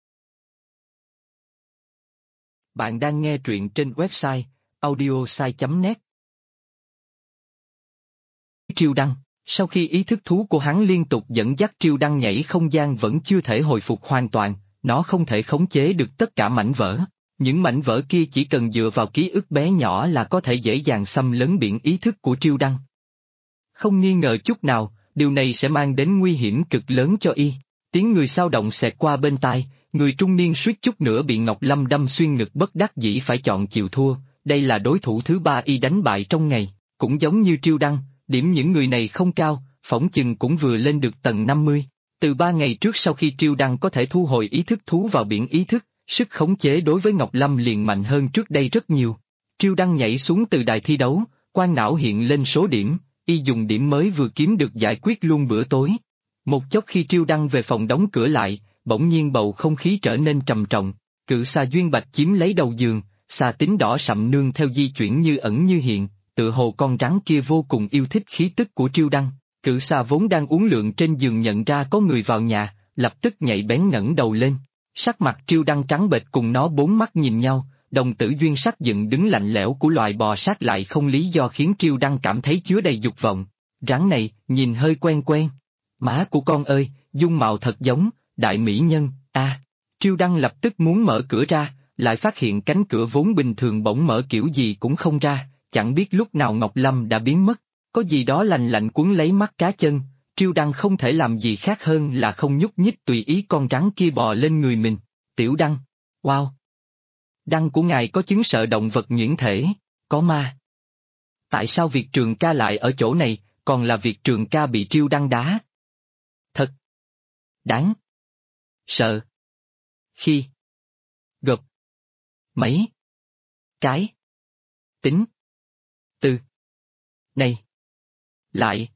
Bạn đang nghe truyện trên website audiosai.net. Triêu Đăng, sau khi ý thức thú của hắn liên tục dẫn dắt Triêu Đăng nhảy không gian vẫn chưa thể hồi phục hoàn toàn, nó không thể khống chế được tất cả mảnh vỡ. Những mảnh vỡ kia chỉ cần dựa vào ký ức bé nhỏ là có thể dễ dàng xâm lấn biển ý thức của Triêu Đăng. Không nghi ngờ chút nào, điều này sẽ mang đến nguy hiểm cực lớn cho y. Tiếng người xao động xẹt qua bên tai. Người trung niên suýt chút nữa bị Ngọc Lâm đâm xuyên ngực bất đắc dĩ phải chọn chịu thua, đây là đối thủ thứ ba y đánh bại trong ngày, cũng giống như Triêu Đăng, điểm những người này không cao, phỏng chừng cũng vừa lên được tầng 50. Từ 3 ngày trước sau khi Triêu Đăng có thể thu hồi ý thức thú vào biển ý thức, sức khống chế đối với Ngọc Lâm liền mạnh hơn trước đây rất nhiều. Triêu Đăng nhảy xuống từ đài thi đấu, Quan não hiện lên số điểm, y dùng điểm mới vừa kiếm được giải quyết luôn bữa tối. Một chốc khi Triêu Đăng về phòng đóng cửa lại, bỗng nhiên bầu không khí trở nên trầm trọng, cự xà duyên bạch chiếm lấy đầu giường, xà tính đỏ sậm nương theo di chuyển như ẩn như hiện, tựa hồ con rắn kia vô cùng yêu thích khí tức của Triêu Đăng. Cự xà vốn đang uốn lượn trên giường nhận ra có người vào nhà, lập tức nhạy bén ngẩng đầu lên. Sắc mặt Triêu Đăng trắng bệch cùng nó bốn mắt nhìn nhau, đồng tử duyên sắc dựng đứng lạnh lẽo của loài bò sát lại không lý do khiến Triêu Đăng cảm thấy chứa đầy dục vọng. Rắn này, nhìn hơi quen quen. Má của con ơi, dung mạo thật giống, đại mỹ nhân, a. Triêu Đăng lập tức muốn mở cửa ra, lại phát hiện cánh cửa vốn bình thường bỗng mở kiểu gì cũng không ra, chẳng biết lúc nào Ngọc Lâm đã biến mất. Có gì đó lạnh lạnh cuốn lấy mắt cá chân, Triêu Đăng không thể làm gì khác hơn là không nhúc nhích tùy ý con rắn kia bò lên người mình. Tiểu Đăng, wow! Đăng của ngài có chứng sợ động vật nhuyễn thể, có ma. Tại sao Việt Trường ca lại ở chỗ này, còn là Việt Trường ca bị Triêu Đăng đá? Thật đáng sợ. Khi gộp mấy cái tính từ này lại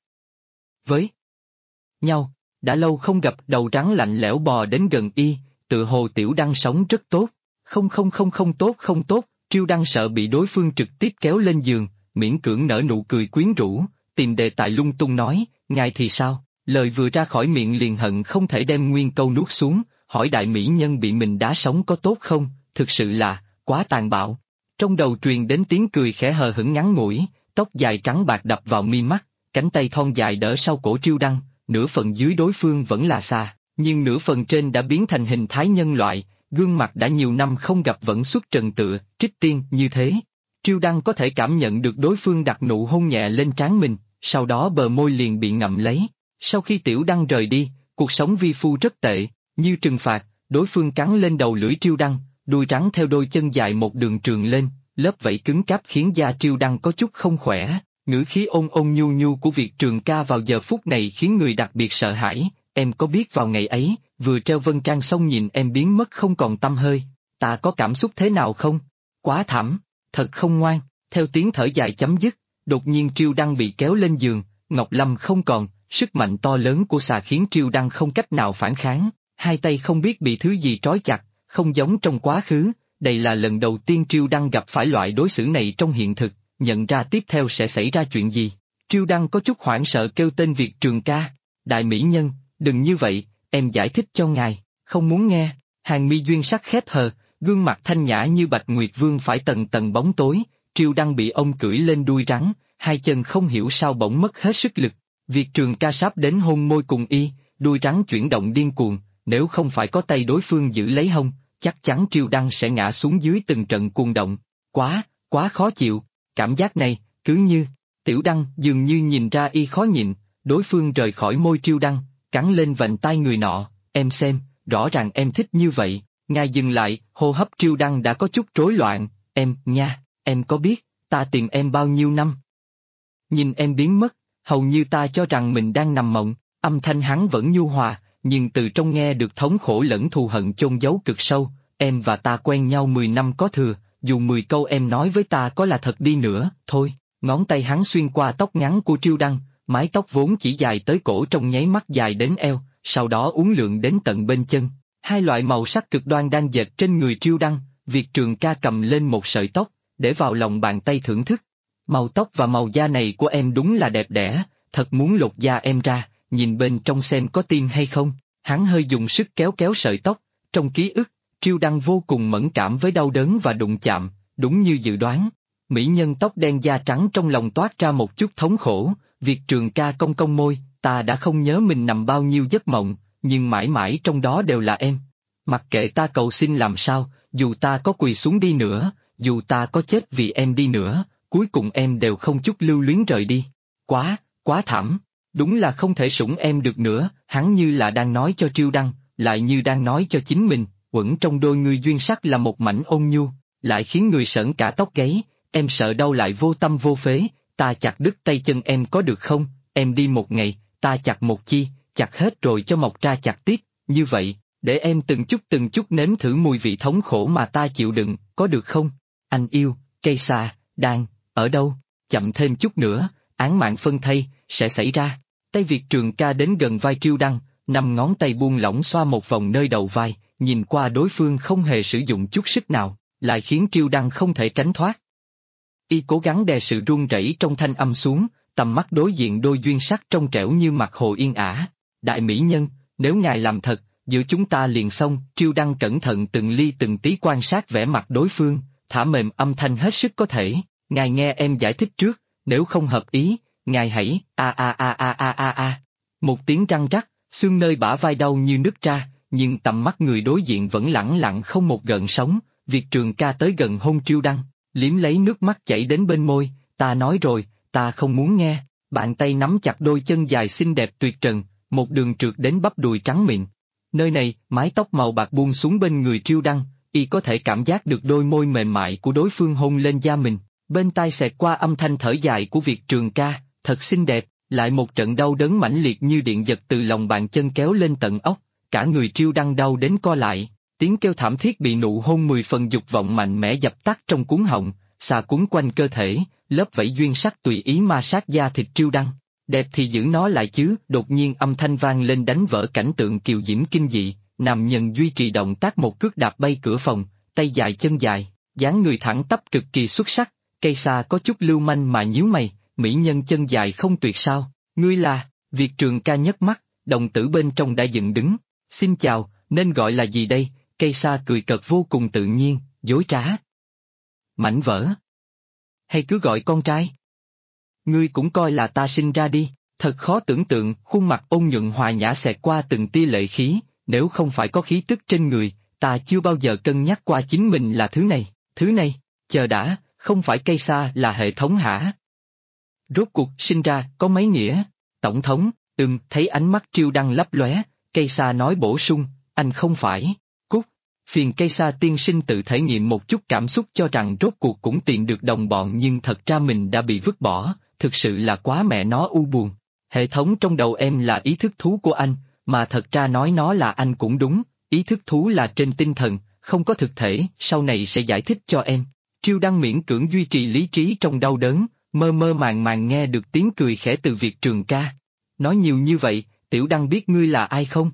với nhau, đã lâu không gặp, đầu rắn lạnh lẽo bò đến gần y, tựa hồ Tiểu Đăng sống rất tốt. Không tốt, Triêu Đăng sợ bị đối phương trực tiếp kéo lên giường, miễn cưỡng nở nụ cười quyến rũ, tìm đề tài lung tung nói, ngài thì sao? Lời vừa ra khỏi miệng liền hận không thể đem nguyên câu nuốt xuống, hỏi đại mỹ nhân bị mình đá sống có tốt không, thực sự là, quá tàn bạo. Trong đầu truyền đến tiếng cười khẽ hờ hững ngắn ngủi, tóc dài trắng bạc đập vào mi mắt, cánh tay thon dài đỡ sau cổ Triêu Đăng, nửa phần dưới đối phương vẫn là xà, nhưng nửa phần trên đã biến thành hình thái nhân loại, gương mặt đã nhiều năm không gặp vẫn xuất trần tựa, trích tiên như thế. Triêu Đăng có thể cảm nhận được đối phương đặt nụ hôn nhẹ lên trán mình, sau đó bờ môi liền bị ngậm lấy. Sau khi Tiểu Đăng rời đi, cuộc sống vi phu rất tệ, như trừng phạt, đối phương cắn lên đầu lưỡi Triêu Đăng, đuôi rắn theo đôi chân dài một đường trường lên, lớp vảy cứng cáp khiến da Triêu Đăng có chút không khỏe. Ngữ khí ôn ôn nhu nhu của Việt Trường ca vào giờ phút này khiến người đặc biệt sợ hãi. Em có biết vào ngày ấy, vừa treo vân trang xong nhìn em biến mất không còn tăm hơi, ta có cảm xúc thế nào không? Quá thảm, thật không ngoan. Theo tiếng thở dài chấm dứt, đột nhiên Triêu Đăng bị kéo lên giường, Ngọc Lâm không còn, sức mạnh to lớn của xà khiến Triêu Đăng không cách nào phản kháng, hai tay không biết bị thứ gì trói chặt, không giống trong quá khứ, đây là lần đầu tiên Triêu Đăng gặp phải loại đối xử này trong hiện thực, nhận ra tiếp theo sẽ xảy ra chuyện gì. Triêu Đăng có chút hoảng sợ kêu tên Việt Trường ca, đại mỹ nhân, đừng như vậy, em giải thích cho ngài, không muốn nghe. Hàng mi duyên sắc khép hờ, gương mặt thanh nhã như bạch nguyệt vương phải tầng tầng bóng tối, Triêu Đăng bị ông cưỡi lên đuôi rắn, hai chân không hiểu sao bỗng mất hết sức lực. Việt Trường ca sắp đến hôn môi cùng y, đuôi rắn chuyển động điên cuồng, nếu không phải có tay đối phương giữ lấy hông, chắc chắn Triêu Đăng sẽ ngã xuống dưới từng trận cuồng động. Quá khó chịu, cảm giác này, cứ như, Tiểu Đăng dường như nhìn ra y khó nhịn, đối phương rời khỏi môi Triêu Đăng, cắn lên vành tai người nọ, em xem, rõ ràng em thích như vậy, ngài dừng lại, hô hấp Triêu Đăng đã có chút rối loạn, em có biết, ta tìm em bao nhiêu năm? Nhìn em biến mất, hầu như ta cho rằng mình đang nằm mộng, âm thanh hắn vẫn nhu hòa, nhưng từ trong nghe được thống khổ lẫn thù hận chôn giấu cực sâu, em và ta quen nhau 10 năm có thừa, dù 10 câu em nói với ta có là thật đi nữa, thôi, ngón tay hắn xuyên qua tóc ngắn của Triêu Đăng, mái tóc vốn chỉ dài tới cổ trong nháy mắt dài đến eo, sau đó uốn lượn đến tận bên chân. Hai loại màu sắc cực đoan đang dệt trên người Triêu Đăng, Việt Trường ca cầm lên một sợi tóc, để vào lòng bàn tay thưởng thức. Màu tóc và màu da này của em đúng là đẹp đẽ, thật muốn lột da em ra, nhìn bên trong xem có tim hay không. Hắn hơi dùng sức kéo kéo sợi tóc, trong ký ức, Triêu Đăng vô cùng mẫn cảm với đau đớn và đụng chạm, đúng như dự đoán. Mỹ nhân tóc đen da trắng trong lòng toát ra một chút thống khổ, Việt Trường ca cong cong môi, ta đã không nhớ mình nằm bao nhiêu giấc mộng, nhưng mãi mãi trong đó đều là em. Mặc kệ ta cầu xin làm sao, dù ta có quỳ xuống đi nữa, dù ta có chết vì em đi nữa, cuối cùng em đều không chút lưu luyến rời đi. Quá thảm, đúng là không thể sủng em được nữa, hắn như là đang nói cho Triêu Đăng, lại như đang nói cho chính mình, quẩn trong đôi ngươi duyên sắc là một mảnh ôn nhu, lại khiến người sởn cả tóc gáy, em sợ đau lại vô tâm vô phế, ta chặt đứt tay chân em có được không, em đi một ngày, ta chặt một chi, chặt hết rồi cho mọc ra chặt tiếp, như vậy, để em từng chút nếm thử mùi vị thống khổ mà ta chịu đựng, có được không? Anh yêu, cây xà, đang, ở đâu? chậm thêm chút nữa, án mạng phân thây, sẽ xảy ra. Tay Việt Trường Ca đến gần vai Triêu Đăng, 5 ngón tay buông lỏng xoa một vòng nơi đầu vai, nhìn qua đối phương không hề sử dụng chút sức nào, lại khiến Triêu Đăng không thể tránh thoát. Y cố gắng đè sự run rẩy trong thanh âm xuống, tầm mắt đối diện đôi duyên sắc trong trẻo như mặt hồ yên ả. Đại mỹ nhân, nếu ngài làm thật, giữa chúng ta liền xong. Triêu Đăng cẩn thận từng ly từng tí quan sát vẻ mặt đối phương, thả mềm âm thanh hết sức có thể. Ngài nghe em giải thích trước, nếu không hợp ý, ngài hãy a. Một tiếng răng rắc, xương nơi bả vai đau như nứt ra, nhưng tầm mắt người đối diện vẫn lẳng lặng không một gợn sóng. Việt Trường Ca tới gần hôn Triêu Đăng, liếm lấy nước mắt chảy đến bên môi. Ta nói rồi, ta không muốn nghe. Bàn tay nắm chặt đôi chân dài xinh đẹp tuyệt trần, một đường trượt đến bắp đùi trắng mịn. Nơi này, mái tóc màu bạc buông xuống bên người Triêu Đăng, y có thể cảm giác được đôi môi mềm mại của đối phương hôn lên da mình. Bên tai xẹt qua âm thanh thở dài của Việt Trường Ca, thật xinh đẹp. Lại một trận đau đớn mãnh liệt như điện giật từ lòng bàn chân kéo lên tận óc, cả người Triêu Đăng đau đến co lại, tiếng kêu thảm thiết bị nụ hôn 10 phần dục vọng mạnh mẽ dập tắt trong cuống họng, xà cuốn quanh cơ thể, lớp vảy duyên sắc tùy ý ma sát da thịt Triêu Đăng. Đẹp thì giữ nó lại chứ. Đột nhiên âm thanh vang lên đánh vỡ cảnh tượng kiều diễm kinh dị, nam nhân duy trì động tác một cước đạp bay cửa phòng, tay dài chân dài, dáng người thẳng tắp cực kỳ xuất sắc. Cây xa có chút lưu manh mà nhíu mày, mỹ nhân chân dài không tuyệt sao, ngươi là? Việt Trường Ca nhấc mắt, đồng tử bên trong đã dựng đứng. Xin chào, nên gọi là gì đây? Cây xa cười cợt vô cùng tự nhiên, dối trá. Mảnh vỡ. Hay cứ gọi con trai? Ngươi cũng coi là ta sinh ra đi. Thật khó tưởng tượng. Khuôn mặt ôn nhuận hòa nhã xẹt qua từng tia lệ khí, nếu không phải có khí tức trên người, ta chưa bao giờ cân nhắc qua chính mình là thứ này, chờ đã, không phải cây xa là hệ thống hả? Rốt cuộc sinh ra có mấy nghĩa? Tổng thống, thấy ánh mắt Triêu Đăng lấp lóe, cây xa nói bổ sung, anh không phải. Cút, phiền cây xa tiên sinh tự thể nghiệm một chút cảm xúc cho rằng rốt cuộc cũng tìm được đồng bọn nhưng thật ra mình đã bị vứt bỏ, thực sự là quá mẹ nó u buồn. Hệ thống trong đầu em là ý thức thú của anh, mà thật ra nói nó là anh cũng đúng, ý thức thú là trên tinh thần, không có thực thể, sau này sẽ giải thích cho em. Triêu Đăng miễn cưỡng duy trì lý trí trong đau đớn, mơ mơ màng màng nghe được tiếng cười khẽ từ Việt Trường Ca. Nói nhiều như vậy, Tiểu Đăng biết ngươi là ai không?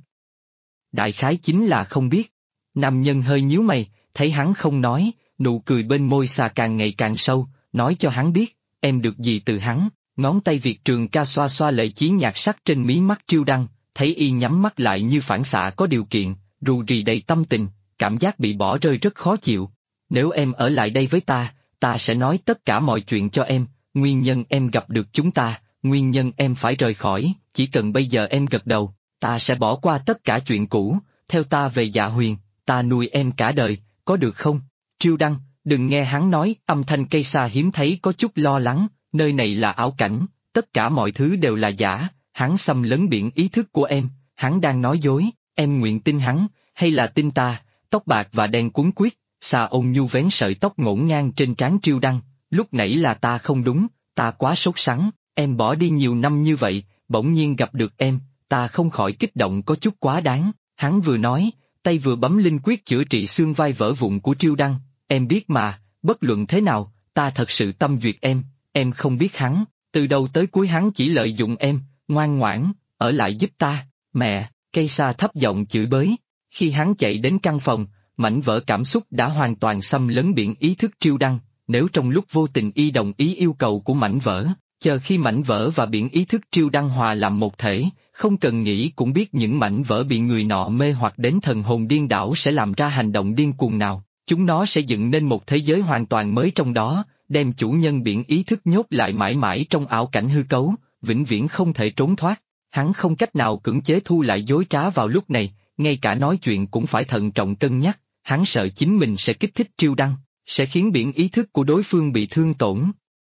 Đại khái chính là không biết. Nam nhân hơi nhíu mày, thấy hắn không nói, nụ cười bên môi xà càng ngày càng sâu, nói cho hắn biết, em được gì từ hắn. Ngón tay Việt Trường Ca xoa xoa lệ chí nhạt sắc trên mí mắt Triêu Đăng, thấy y nhắm mắt lại như phản xạ có điều kiện, rù rì đầy tâm tình, cảm giác bị bỏ rơi rất khó chịu. Nếu em ở lại đây với ta sẽ nói tất cả mọi chuyện cho em, nguyên nhân em gặp được chúng ta, nguyên nhân em phải rời khỏi, chỉ cần bây giờ em gật đầu, ta sẽ bỏ qua tất cả chuyện cũ, theo ta về Dạ Huyền, ta nuôi em cả đời, có được không? Triêu Đăng, đừng nghe hắn nói, âm thanh cây xa hiếm thấy có chút lo lắng, nơi này là ảo cảnh, tất cả mọi thứ đều là giả, hắn xâm lấn biển ý thức của em, hắn đang nói dối, em nguyện tin hắn, hay là tin ta? Tóc bạc và đen cuốn quýt, xà ôn nhu vén sợi tóc ngổn ngang trên trán Triêu Đăng, lúc nãy là ta không đúng, ta quá sốt sắng, em bỏ đi nhiều năm như vậy, bỗng nhiên gặp được em, ta không khỏi kích động có chút quá đáng. Hắn vừa nói, tay vừa bấm linh quyết chữa trị xương vai vỡ vụn của Triêu Đăng, em biết mà, bất luận thế nào, ta thật sự tâm duyệt em không biết hắn, từ đầu tới cuối hắn chỉ lợi dụng em, ngoan ngoãn, ở lại giúp ta, mẹ, cây xa thấp giọng chửi bới. Khi hắn chạy đến căn phòng, mảnh vỡ cảm xúc đã hoàn toàn xâm lấn biển ý thức Triêu Đăng, nếu trong lúc vô tình y đồng ý yêu cầu của mảnh vỡ, chờ khi mảnh vỡ và biển ý thức Triêu Đăng hòa làm một thể, không cần nghĩ cũng biết những mảnh vỡ bị người nọ mê hoặc đến thần hồn điên đảo sẽ làm ra hành động điên cuồng nào, chúng nó sẽ dựng nên một thế giới hoàn toàn mới trong đó, đem chủ nhân biển ý thức nhốt lại mãi mãi trong ảo cảnh hư cấu, vĩnh viễn không thể trốn thoát. Hắn không cách nào cưỡng chế thu lại dối trá vào lúc này, ngay cả nói chuyện cũng phải thận trọng cân nhắc, hắn sợ chính mình sẽ kích thích Triêu Đăng, sẽ khiến biển ý thức của đối phương bị thương tổn.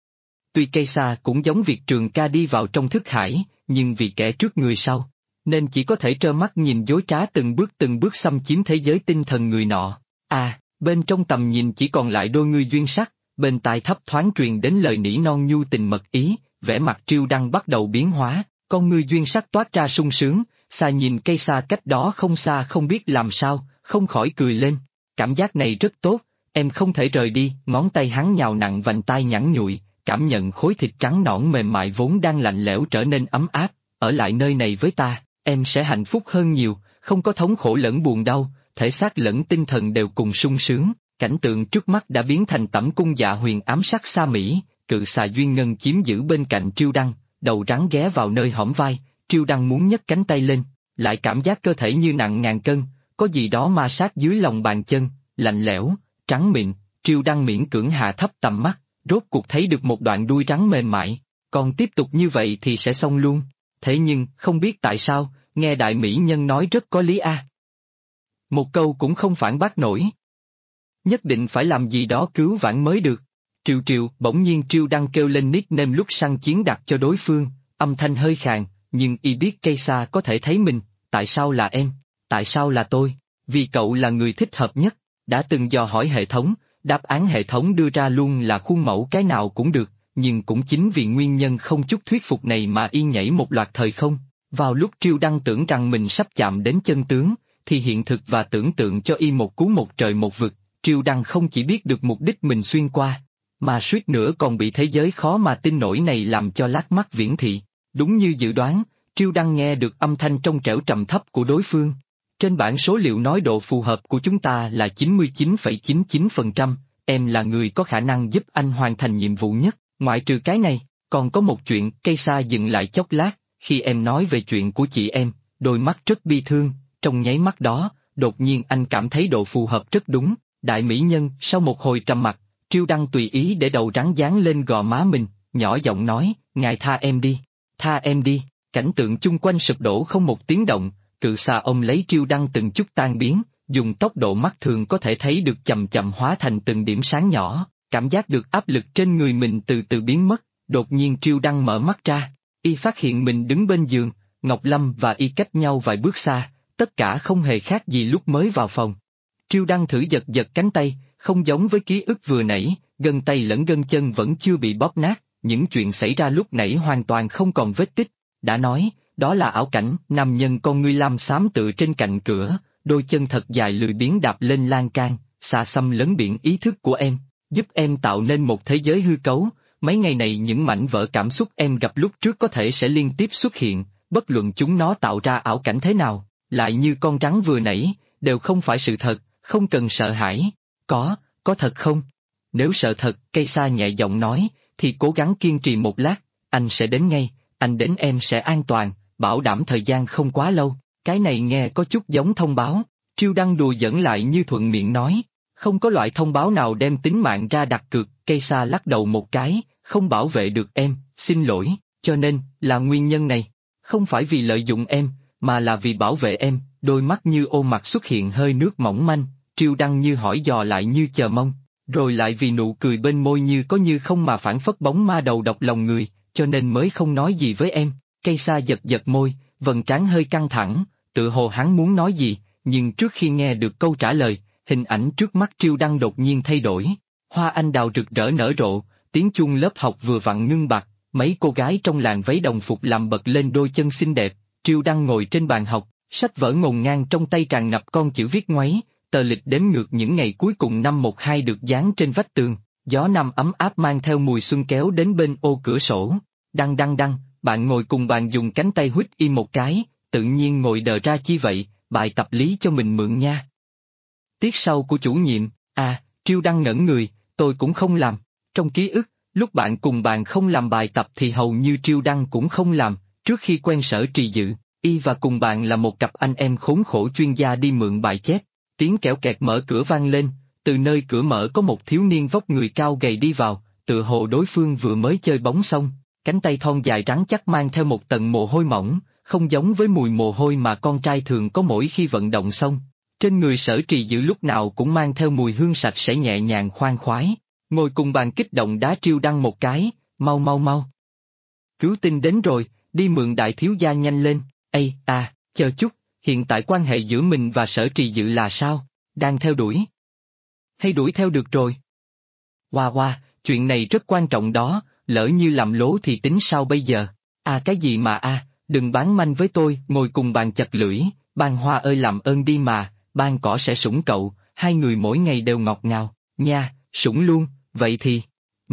Tuy cây xa cũng giống Việt Trường Ca đi vào trong thức hải, nhưng vì kẻ trước người sau, nên chỉ có thể trơ mắt nhìn dối trá từng bước xâm chiếm thế giới tinh thần người nọ. Bên trong tầm nhìn chỉ còn lại đôi ngươi duyên sắc, bên tai thấp thoáng truyền đến lời nỉ non nhu tình mật ý, vẻ mặt Triêu Đăng bắt đầu biến hóa, con ngươi duyên sắc toát ra sung sướng, xa nhìn cây xa cách đó không xa không biết làm sao, không khỏi cười lên, cảm giác này rất tốt, em không thể rời đi, ngón tay hắn nhào nặng vành tai nhẵn nhụi, cảm nhận khối thịt trắng nõn mềm mại vốn đang lạnh lẽo trở nên ấm áp, ở lại nơi này với ta, em sẽ hạnh phúc hơn nhiều, không có thống khổ lẫn buồn đau, thể xác lẫn tinh thần đều cùng sung sướng. Cảnh tượng trước mắt đã biến thành tẩm cung dạ huyền ám sắc xa Mỹ, cự xà Duyên Ngân chiếm giữ bên cạnh Triêu Đăng, đầu rắn ghé vào nơi hõm vai, Triêu Đăng muốn nhấc cánh tay lên, lại cảm giác cơ thể như nặng ngàn cân, có gì đó ma sát dưới lòng bàn chân, lạnh lẽo, trắng mịn, Triêu Đăng miễn cưỡng hạ thấp tầm mắt, rốt cuộc thấy được một đoạn đuôi rắn mềm mại, còn tiếp tục như vậy thì sẽ xong luôn. Thế nhưng, không biết tại sao, nghe đại mỹ nhân nói rất có lý a. Một câu cũng không phản bác nổi. Nhất định phải làm gì đó cứu vãn mới được. Triều Triều, bỗng nhiên Triêu Đăng kêu lên nickname lúc săn chiến đặt cho đối phương, âm thanh hơi khàn, nhưng y biết cây xa có thể thấy mình, tại sao là em, tại sao là tôi, vì cậu là người thích hợp nhất, đã từng dò hỏi hệ thống, đáp án hệ thống đưa ra luôn là khuôn mẫu cái nào cũng được, nhưng cũng chính vì nguyên nhân không chút thuyết phục này mà y nhảy một loạt thời không. Vào lúc Triêu Đăng tưởng rằng mình sắp chạm đến chân tướng, thì hiện thực và tưởng tượng cho y một cú một trời một vực, Triêu Đăng không chỉ biết được mục đích mình xuyên qua, mà suýt nữa còn bị thế giới khó mà tin nổi này làm cho lác mắt viễn thị. Đúng như dự đoán, Triêu Đăng nghe được âm thanh trong trẻo trầm thấp của đối phương. Trên bảng số liệu nói độ phù hợp của chúng ta là 99,99%, em là người có khả năng giúp anh hoàn thành nhiệm vụ nhất, ngoại trừ cái này, còn có một chuyện. Cây xa dừng lại chốc lát, khi em nói về chuyện của chị em, đôi mắt rất bi thương, trong nháy mắt đó, đột nhiên anh cảm thấy độ phù hợp rất đúng. Đại mỹ nhân, sau một hồi trầm mặc, Triêu Đăng tùy ý để đầu rắn dán lên gò má mình, nhỏ giọng nói, ngài tha em đi, tha em đi. Cảnh tượng chung quanh sụp đổ không một tiếng động, cự xà ôm lấy Triêu Đăng từng chút tan biến, dùng tốc độ mắt thường có thể thấy được chậm chậm hóa thành từng điểm sáng nhỏ, cảm giác được áp lực trên người mình từ từ biến mất. Đột nhiên Triêu Đăng mở mắt ra, y phát hiện mình đứng bên giường, Ngọc Lâm và y cách nhau vài bước xa, tất cả không hề khác gì lúc mới vào phòng. Triêu Đăng thử giật giật cánh tay, không giống với ký ức vừa nãy, gân tay lẫn gân chân vẫn chưa bị bóp nát, những chuyện xảy ra lúc nãy hoàn toàn không còn vết tích. Đã nói, đó là ảo cảnh. Nam nhân con ngươi lam xám tựa trên cạnh cửa, đôi chân thật dài lười biếng đạp lên lan can, xa xăm lấn biển ý thức của em, giúp em tạo nên một thế giới hư cấu. Mấy ngày này những mảnh vỡ cảm xúc em gặp lúc trước có thể sẽ liên tiếp xuất hiện, bất luận chúng nó tạo ra ảo cảnh thế nào, lại như con rắn vừa nãy, đều không phải sự thật, không cần sợ hãi. Có thật không? Nếu sợ thật, cây xa nhẹ giọng nói, thì cố gắng kiên trì một lát, anh sẽ đến ngay, anh đến em sẽ an toàn, bảo đảm thời gian không quá lâu. Cái này nghe có chút giống thông báo, Triêu Đăng đùa giỡn lại như thuận miệng nói, không có loại thông báo nào đem tính mạng ra đặt cược. Cây xa lắc đầu một cái, không bảo vệ được em, xin lỗi, cho nên, là nguyên nhân này, không phải vì lợi dụng em, mà là vì bảo vệ em. Đôi mắt như ô mặt xuất hiện hơi nước mỏng manh, Triêu Đăng như hỏi dò lại như chờ mong, rồi lại vì nụ cười bên môi như có như không mà phảng phất bóng ma đầu độc lòng người, cho nên mới không nói gì với em. Cây xa giật giật môi, vầng trán hơi căng thẳng, tự hồ hắn muốn nói gì, nhưng trước khi nghe được câu trả lời, hình ảnh trước mắt Triêu Đăng đột nhiên thay đổi. Hoa anh đào rực rỡ nở rộ, tiếng chuông lớp học vừa vặn ngưng bặt, mấy cô gái trong làng váy đồng phục làm bật lên đôi chân xinh đẹp. Triêu Đăng ngồi trên bàn học, sách vở ngổn ngang trong tay tràn ngập con chữ viết ngoáy, tờ lịch đếm ngược những ngày cuối cùng năm 12 được dán trên vách tường, gió năm ấm áp mang theo mùi xuân kéo đến bên ô cửa sổ. Đăng đăng đăng, bạn ngồi cùng bàn dùng cánh tay huýt im một cái, tự nhiên ngồi đờ ra chi vậy, bài tập lý cho mình mượn nha. Tiết sau của chủ nhiệm, Triêu Đăng ngẩn người, tôi cũng không làm. Trong ký ức, lúc bạn cùng bàn không làm bài tập thì hầu như Triêu Đăng cũng không làm. Trước khi quen Sở Trì Dự, y và cùng bạn là một cặp anh em khốn khổ chuyên gia đi mượn bài chép. Tiếng kẽo kẹt mở cửa vang lên, từ nơi cửa mở có một thiếu niên vóc người cao gầy đi vào, tựa hồ đối phương vừa mới chơi bóng xong, cánh tay thon dài rắn chắc mang theo một tầng mồ hôi mỏng, không giống với mùi mồ hôi mà con trai thường có mỗi khi vận động xong. Trên người Sở Trì Dự lúc nào cũng mang theo mùi hương sạch sẽ nhẹ nhàng khoan khoái. Ngồi cùng bàn kích động đá Triêu Đăng một cái, mau mau mau. Cứu tinh đến rồi, đi mượn đại thiếu gia nhanh lên. Chờ chút, hiện tại quan hệ giữa mình và Sở Trì Dự là sao? Đang theo đuổi? Hay đuổi theo được rồi? Hoa, chuyện này rất quan trọng đó, lỡ như làm lố thì tính sao bây giờ? Cái gì mà đừng bán manh với tôi. Ngồi cùng bàn chặt lưỡi, Ban Hoa ơi làm ơn đi mà, Ban Cỏ sẽ sủng cậu, hai người mỗi ngày đều ngọt ngào, nha, sủng luôn, vậy thì, mẹ,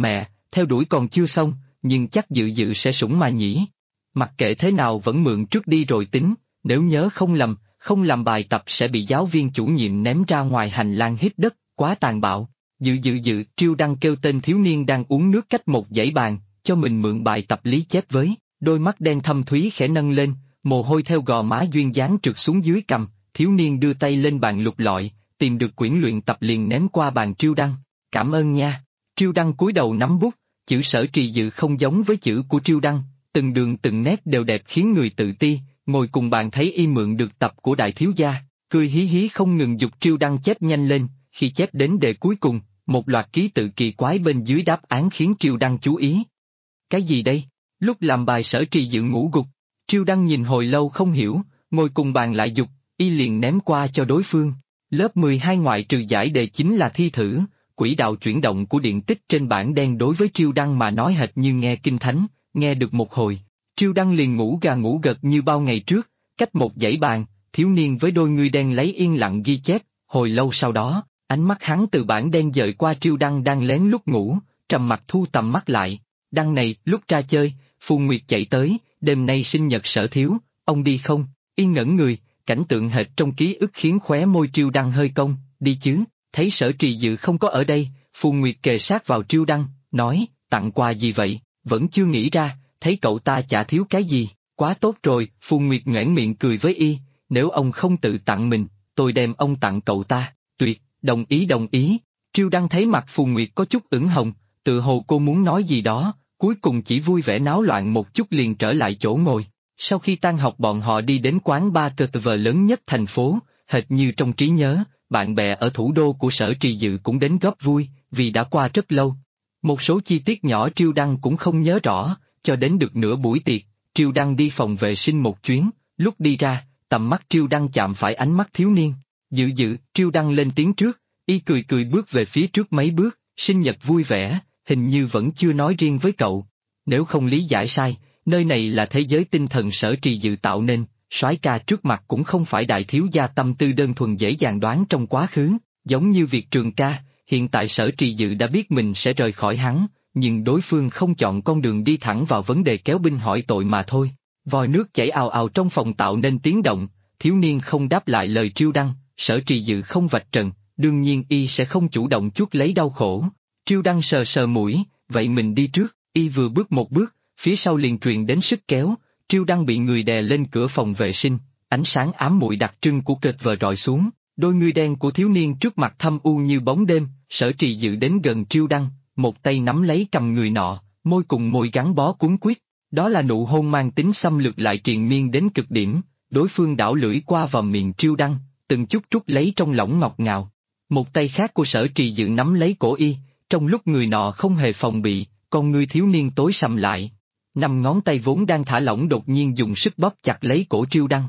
theo đuổi còn chưa xong, nhưng chắc dự dự sẽ sủng mà nhỉ. Mặc kệ thế nào vẫn mượn trước đi rồi tính, nếu nhớ không lầm, không làm bài tập sẽ bị giáo viên chủ nhiệm ném ra ngoài hành lang hít đất, quá tàn bạo. Dự, Triêu Đăng kêu tên thiếu niên đang uống nước cách một dãy bàn, cho mình mượn bài tập lý chép với, đôi mắt đen thâm thúy khẽ nâng lên, mồ hôi theo gò má duyên dáng trượt xuống dưới cằm, thiếu niên đưa tay lên bàn lục lọi, tìm được quyển luyện tập liền ném qua bàn Triêu Đăng, cảm ơn nha. Triêu Đăng cúi đầu nắm bút, chữ Sở Trì Dự không giống với chữ của Triêu Đăng, từng đường từng nét đều đẹp khiến người tự ti, ngồi cùng bàn thấy y mượn được tập của đại thiếu gia, cười hí hí không ngừng giục Triêu Đăng chép nhanh lên, khi chép đến đề cuối cùng, một loạt ký tự kỳ quái bên dưới đáp án khiến Triêu Đăng chú ý. Cái gì đây? Lúc làm bài Sở Trì Dự ngủ gục, Triêu Đăng nhìn hồi lâu không hiểu, ngồi cùng bàn lại giục, y liền ném qua cho đối phương. Lớp 12 ngoại trừ giải đề chính là thi thử, quỹ đạo chuyển động của điện tích trên bảng đen đối với Triêu Đăng mà nói hệt như nghe kinh thánh, nghe được một hồi, Triêu Đăng liền ngủ gà ngủ gật như bao ngày trước, cách một dãy bàn, thiếu niên với đôi ngươi đen lấy yên lặng ghi chép, hồi lâu sau đó, ánh mắt hắn từ bảng đen dời qua Triêu Đăng đang lén lút ngủ, trầm mặc thu tầm mắt lại. Đăng này, lúc ra chơi, Phù Nguyệt chạy tới, đêm nay sinh nhật Sở thiếu, ông đi không? Y ngẩn người, cảnh tượng hệt trong ký ức khiến khóe môi Triêu Đăng hơi cong, đi chứ, thấy Sở Trì Dự không có ở đây, Phù Nguyệt kề sát vào Triêu Đăng, nói, tặng quà gì vậy, vẫn chưa nghĩ ra, thấy cậu ta chả thiếu cái gì, quá tốt rồi, Phù Nguyệt nhoẻn miệng cười với y, nếu ông không tự tặng mình, tôi đem ông tặng cậu ta, tuyệt, đồng ý, Triêu Đăng thấy mặt Phù Nguyệt có chút ửng hồng, tự hồ cô muốn nói gì đó, cuối cùng chỉ vui vẻ náo loạn một chút liền trở lại chỗ ngồi. Sau khi tan học bọn họ đi đến quán bar cờ lớn nhất thành phố, hệt như trong trí nhớ, bạn bè ở thủ đô của Sở Trì Dự cũng đến góp vui, vì đã qua rất lâu. Một số chi tiết nhỏ Triêu Đăng cũng không nhớ rõ, cho đến được nửa buổi tiệc, Triêu Đăng đi phòng vệ sinh một chuyến, lúc đi ra, tầm mắt Triêu Đăng chạm phải ánh mắt thiếu niên. Dự, Triêu Đăng lên tiếng trước, y cười cười bước về phía trước mấy bước, sinh nhật vui vẻ, hình như vẫn chưa nói riêng với cậu. Nếu không lý giải sai, nơi này là thế giới tinh thần Sở Trì Dự tạo nên, soái ca trước mặt cũng không phải đại thiếu gia tâm tư đơn thuần dễ dàng đoán trong quá khứ, giống như việc Trường ca, hiện tại Sở Trì Dự đã biết mình sẽ rời khỏi hắn, nhưng đối phương không chọn con đường đi thẳng vào vấn đề kéo binh hỏi tội mà thôi. Vòi nước chảy ào ào trong phòng tạo nên tiếng động, thiếu niên không đáp lại lời Triêu Đăng, Sở Trì Dự không vạch trần, đương nhiên y sẽ không chủ động chuốc lấy đau khổ. Triêu Đăng sờ sờ mũi, vậy mình đi trước, y vừa bước một bước, phía sau liền truyền đến sức kéo, Triêu Đăng bị người đè lên cửa phòng vệ sinh, ánh sáng ám muội đặc trưng của kịch vờ rọi xuống, đôi ngươi đen của thiếu niên trước mặt thâm u như bóng đêm, Sở Trì Dự đến gần Triêu Đăng, một tay nắm lấy cầm người nọ, môi cùng môi gắn bó cuốn quyết, đó là nụ hôn mang tính xâm lược lại triền miên đến cực điểm, đối phương đảo lưỡi qua vào miệng Triêu Đăng, từng chút trút lấy trong lỏng ngọt ngào. Một tay khác của Sở Trì Dự nắm lấy cổ y, trong lúc người nọ không hề phòng bị, con ngươi thiếu niên tối sầm lại. Năm ngón tay vốn đang thả lỏng đột nhiên dùng sức bóp chặt lấy cổ Triêu Đăng,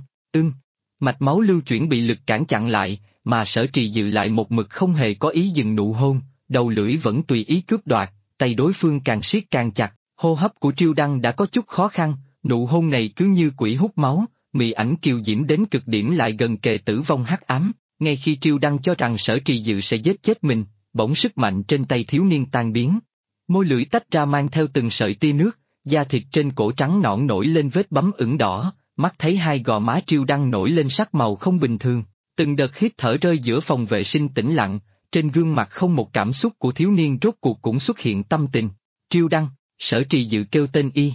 mạch máu lưu chuyển bị lực cản chặn lại, mà Sở Trì Dự lại một mực không hề có ý dừng nụ hôn, đầu lưỡi vẫn tùy ý cướp đoạt, tay đối phương càng siết càng chặt, hô hấp của Triêu Đăng đã có chút khó khăn, nụ hôn này cứ như quỷ hút máu, mị ảnh kiều diễm đến cực điểm lại gần kề tử vong hắc ám, ngay khi Triêu Đăng cho rằng Sở Trì Dự sẽ giết chết mình, bỗng sức mạnh trên tay thiếu niên tan biến. Môi lưỡi tách ra mang theo từng sợi tia nước, da thịt trên cổ trắng nõn nổi lên vết bấm ửng đỏ, mắt thấy hai gò má Triêu Đăng nổi lên sắc màu không bình thường, từng đợt hít thở rơi giữa phòng vệ sinh tĩnh lặng, trên gương mặt không một cảm xúc của thiếu niên rốt cuộc cũng xuất hiện tâm tình. Triêu Đăng, Sở Trì Dự kêu tên y,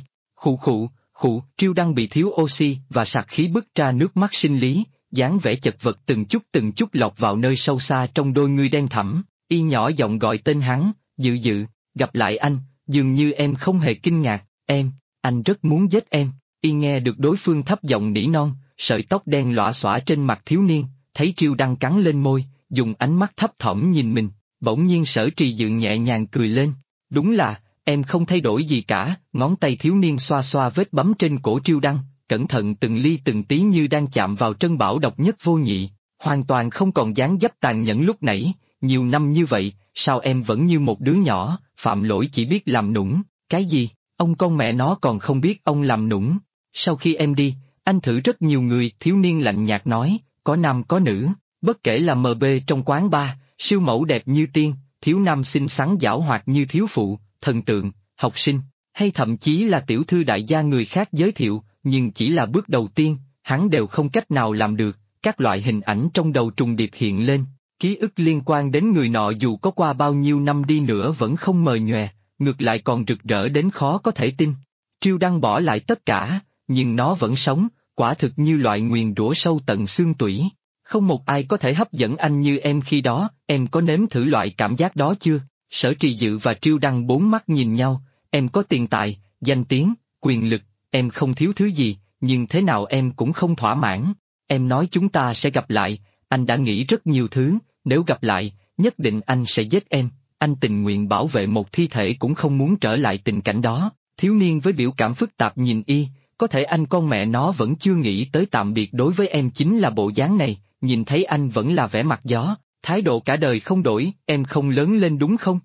khụ, Triêu Đăng bị thiếu oxy và sặc khí bứt ra nước mắt sinh lý, dáng vẻ chật vật từng chút lọt vào nơi sâu xa trong đôi ngươi đen thẳm, y nhỏ giọng gọi tên hắn, Dự, gặp lại anh, dường như em không hề kinh ngạc, anh rất muốn giết em, y nghe được đối phương thấp giọng nỉ non, sợi tóc đen lõa xõa trên mặt thiếu niên, thấy Triêu Đăng cắn lên môi, dùng ánh mắt thấp thỏm nhìn mình, bỗng nhiên Sở Trì Dự nhẹ nhàng cười lên, đúng là, em không thay đổi gì cả, ngón tay thiếu niên xoa xoa vết bấm trên cổ Triêu Đăng, cẩn thận từng ly từng tí như đang chạm vào trân bảo độc nhất vô nhị, hoàn toàn không còn dáng dấp tàn nhẫn lúc nãy, nhiều năm như vậy, sao em vẫn như một đứa nhỏ, phạm lỗi chỉ biết làm nũng, cái gì, ông con mẹ nó còn không biết ông làm nũng, sau khi em đi, anh thử rất nhiều người, thiếu niên lạnh nhạt nói, có nam có nữ, bất kể là MB trong quán bar, siêu mẫu đẹp như tiên, thiếu nam xinh xắn giảo hoạt như thiếu phụ, thần tượng, học sinh, hay thậm chí là tiểu thư đại gia người khác giới thiệu, nhưng chỉ là bước đầu tiên, hắn đều không cách nào làm được, các loại hình ảnh trong đầu trùng điệp hiện lên, ký ức liên quan đến người nọ dù có qua bao nhiêu năm đi nữa vẫn không mờ nhòe, ngược lại còn rực rỡ đến khó có thể tin. Triêu Đăng bỏ lại tất cả, nhưng nó vẫn sống, quả thực như loại nguyền rủa sâu tận xương tủy. Không một ai có thể hấp dẫn anh như em khi đó, em có nếm thử loại cảm giác đó chưa? Sở Trì Dự và Triêu Đăng bốn mắt nhìn nhau, em có tiền tài, danh tiếng, quyền lực, em không thiếu thứ gì, nhưng thế nào em cũng không thỏa mãn. Em nói chúng ta sẽ gặp lại, anh đã nghĩ rất nhiều thứ, nếu gặp lại, nhất định anh sẽ giết em, anh tình nguyện bảo vệ một thi thể cũng không muốn trở lại tình cảnh đó. Thiếu niên với biểu cảm phức tạp nhìn y, có thể anh con mẹ nó vẫn chưa nghĩ tới tạm biệt đối với em chính là bộ dáng này, nhìn thấy anh vẫn là vẻ mặt gió, thái độ cả đời không đổi, em không lớn lên đúng không?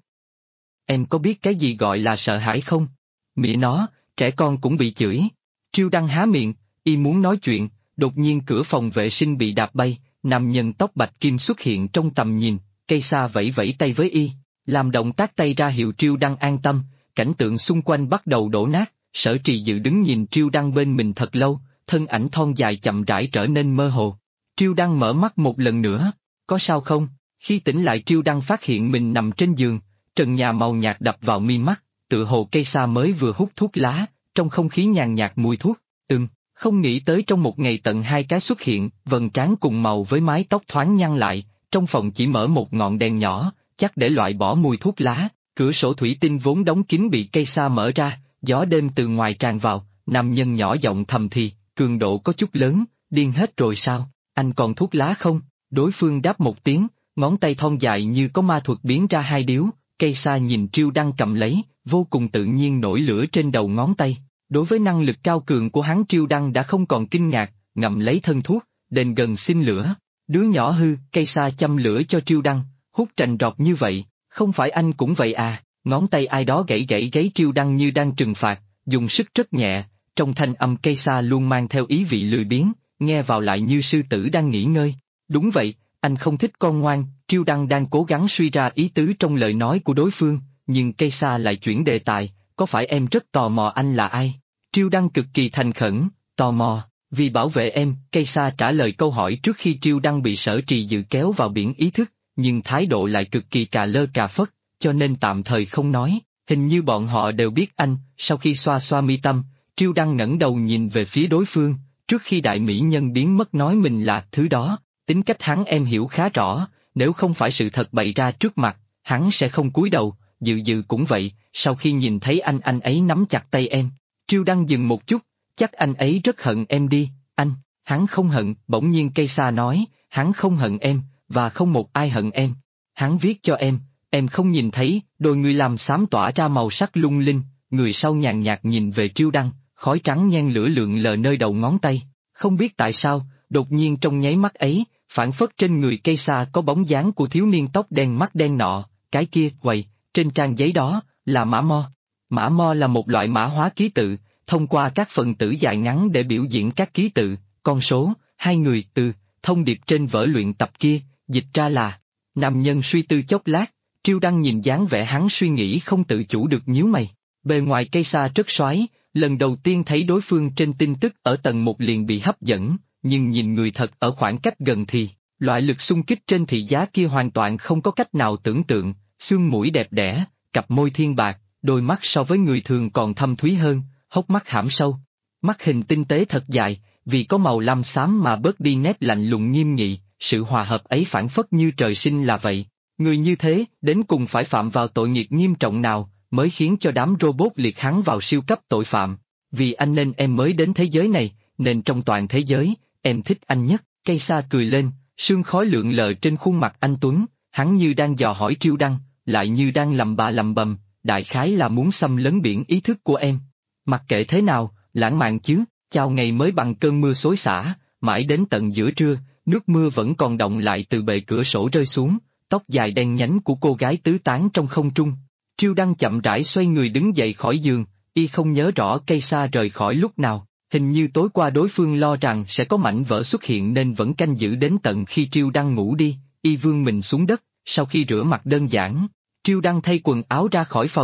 Em có biết cái gì gọi là sợ hãi không? Mẹ nó, trẻ con cũng bị chửi. Triêu Đăng há miệng, y muốn nói chuyện, đột nhiên cửa phòng vệ sinh bị đạp bay, nam nhân tóc bạch kim xuất hiện trong tầm nhìn, cây xa vẫy vẫy tay với y, làm động tác tay ra hiệu Triêu Đăng an tâm, cảnh tượng xung quanh bắt đầu đổ nát, Sở Trì Dự đứng nhìn Triêu Đăng bên mình thật lâu, thân ảnh thon dài chậm rãi trở nên mơ hồ. Triêu Đăng mở mắt một lần nữa, có sao không? Khi tỉnh lại Triêu Đăng phát hiện mình nằm trên giường, trần nhà màu nhạt đập vào mi mắt, tựa hồ cây sa mới vừa hút thuốc lá, trong không khí nhàn nhạt mùi thuốc, không nghĩ tới trong một ngày tận hai cái xuất hiện, vầng trán cùng màu với mái tóc thoáng nhăn lại, trong phòng chỉ mở một ngọn đèn nhỏ, chắc để loại bỏ mùi thuốc lá, cửa sổ thủy tinh vốn đóng kín bị cây sa mở ra, gió đêm từ ngoài tràn vào, nam nhân nhỏ giọng thầm thì, cường độ có chút lớn, điên hết rồi sao, anh còn thuốc lá không? Đối phương đáp một tiếng, ngón tay thon dài như có ma thuật biến ra hai điếu, cây sa nhìn Triêu Đăng cầm lấy, vô cùng tự nhiên nổi lửa trên đầu ngón tay. Đối với năng lực cao cường của hắn Triêu Đăng đã không còn kinh ngạc, ngậm lấy thân thuốc, đến gần xin lửa. Đứa nhỏ hư, cây sa châm lửa cho Triêu Đăng, hút trành rọt như vậy, không phải anh cũng vậy à? Ngón tay ai đó gãy gãy gáy Triêu Đăng như đang trừng phạt, dùng sức rất nhẹ, trong thanh âm cây sa luôn mang theo ý vị lười biếng, nghe vào lại như sư tử đang nghỉ ngơi. Đúng vậy, anh không thích con ngoan, Triêu Đăng đang cố gắng suy ra ý tứ trong lời nói của đối phương, nhưng cây sa lại chuyển đề tài, có phải em rất tò mò anh là ai? Triêu Đăng cực kỳ thành khẩn, tò mò, vì bảo vệ em, cây sa trả lời câu hỏi trước khi Triêu Đăng bị Sở Trì Dự kéo vào biển ý thức, nhưng thái độ lại cực kỳ cà lơ cà phất, cho nên tạm thời không nói, hình như bọn họ đều biết anh. Sau khi xoa xoa mi tâm, Triêu Đăng ngẩng đầu nhìn về phía đối phương, trước khi đại mỹ nhân biến mất nói mình là thứ đó, tính cách hắn em hiểu khá rõ, nếu không phải sự thật bày ra trước mặt, hắn sẽ không cúi đầu. Dự cũng vậy, sau khi nhìn thấy anh ấy nắm chặt tay em. Triêu Đăng dừng một chút, chắc anh ấy rất hận em đi, anh, hắn không hận, bỗng nhiên cây sa nói, hắn không hận em, và không một ai hận em. Hắn viết cho em không nhìn thấy, đôi người làm xám tỏa ra màu sắc lung linh, người sau nhàn nhạt nhìn về Triêu Đăng, khói trắng nhen lửa lượn lờ nơi đầu ngón tay. Không biết tại sao, đột nhiên trong nháy mắt ấy, phản phất trên người cây sa có bóng dáng của thiếu niên tóc đen mắt đen nọ, cái kia, quầy, trên trang giấy đó, là mã mo. Mã mo là một loại mã hóa ký tự, thông qua các phần tử dài ngắn để biểu diễn các ký tự, con số, hai người, từ, thông điệp trên vở luyện tập kia, dịch ra là. Nam nhân suy tư chốc lát, Triêu Đăng nhìn dáng vẻ hắn suy nghĩ không tự chủ được nhíu mày. Bề ngoài cây sa rất soái, lần đầu tiên thấy đối phương trên tin tức ở tầng 1 liền bị hấp dẫn, nhưng nhìn người thật ở khoảng cách gần thì, loại lực xung kích trên thị giá kia hoàn toàn không có cách nào tưởng tượng, xương mũi đẹp đẽ, cặp môi thiên bạc, đôi mắt so với người thường còn thâm thúy hơn, hốc mắt hãm sâu. Mắt hình tinh tế thật dài, vì có màu lam xám mà bớt đi nét lạnh lùng nghiêm nghị, sự hòa hợp ấy phản phất như trời sinh là vậy. Người như thế, đến cùng phải phạm vào tội nghiệp nghiêm trọng nào, mới khiến cho đám robot liệt hắn vào siêu cấp tội phạm. Vì anh nên em mới đến thế giới này, nên trong toàn thế giới, em thích anh nhất. Cây sa cười lên, sương khói lượn lờ trên khuôn mặt anh Tuấn, hắn như đang dò hỏi Triêu Đăng, lại như đang lầm bà lầm bầm, đại khái là muốn xâm lấn biển ý thức của em. Mặc kệ thế nào, lãng mạn chứ, chào ngày mới bằng cơn mưa xối xả, mãi đến tận giữa trưa, nước mưa vẫn còn đọng lại từ bệ cửa sổ rơi xuống, tóc dài đen nhánh của cô gái tứ tán trong không trung. Triêu Đăng chậm rãi xoay người đứng dậy khỏi giường, y không nhớ rõ cây sa rời khỏi lúc nào, hình như tối qua đối phương lo rằng sẽ có mảnh vỡ xuất hiện nên vẫn canh giữ đến tận khi Triêu Đăng ngủ đi, y vươn mình xuống đất, sau khi rửa mặt đơn giản, Triêu Đăng thay quần áo ra khỏi phòng.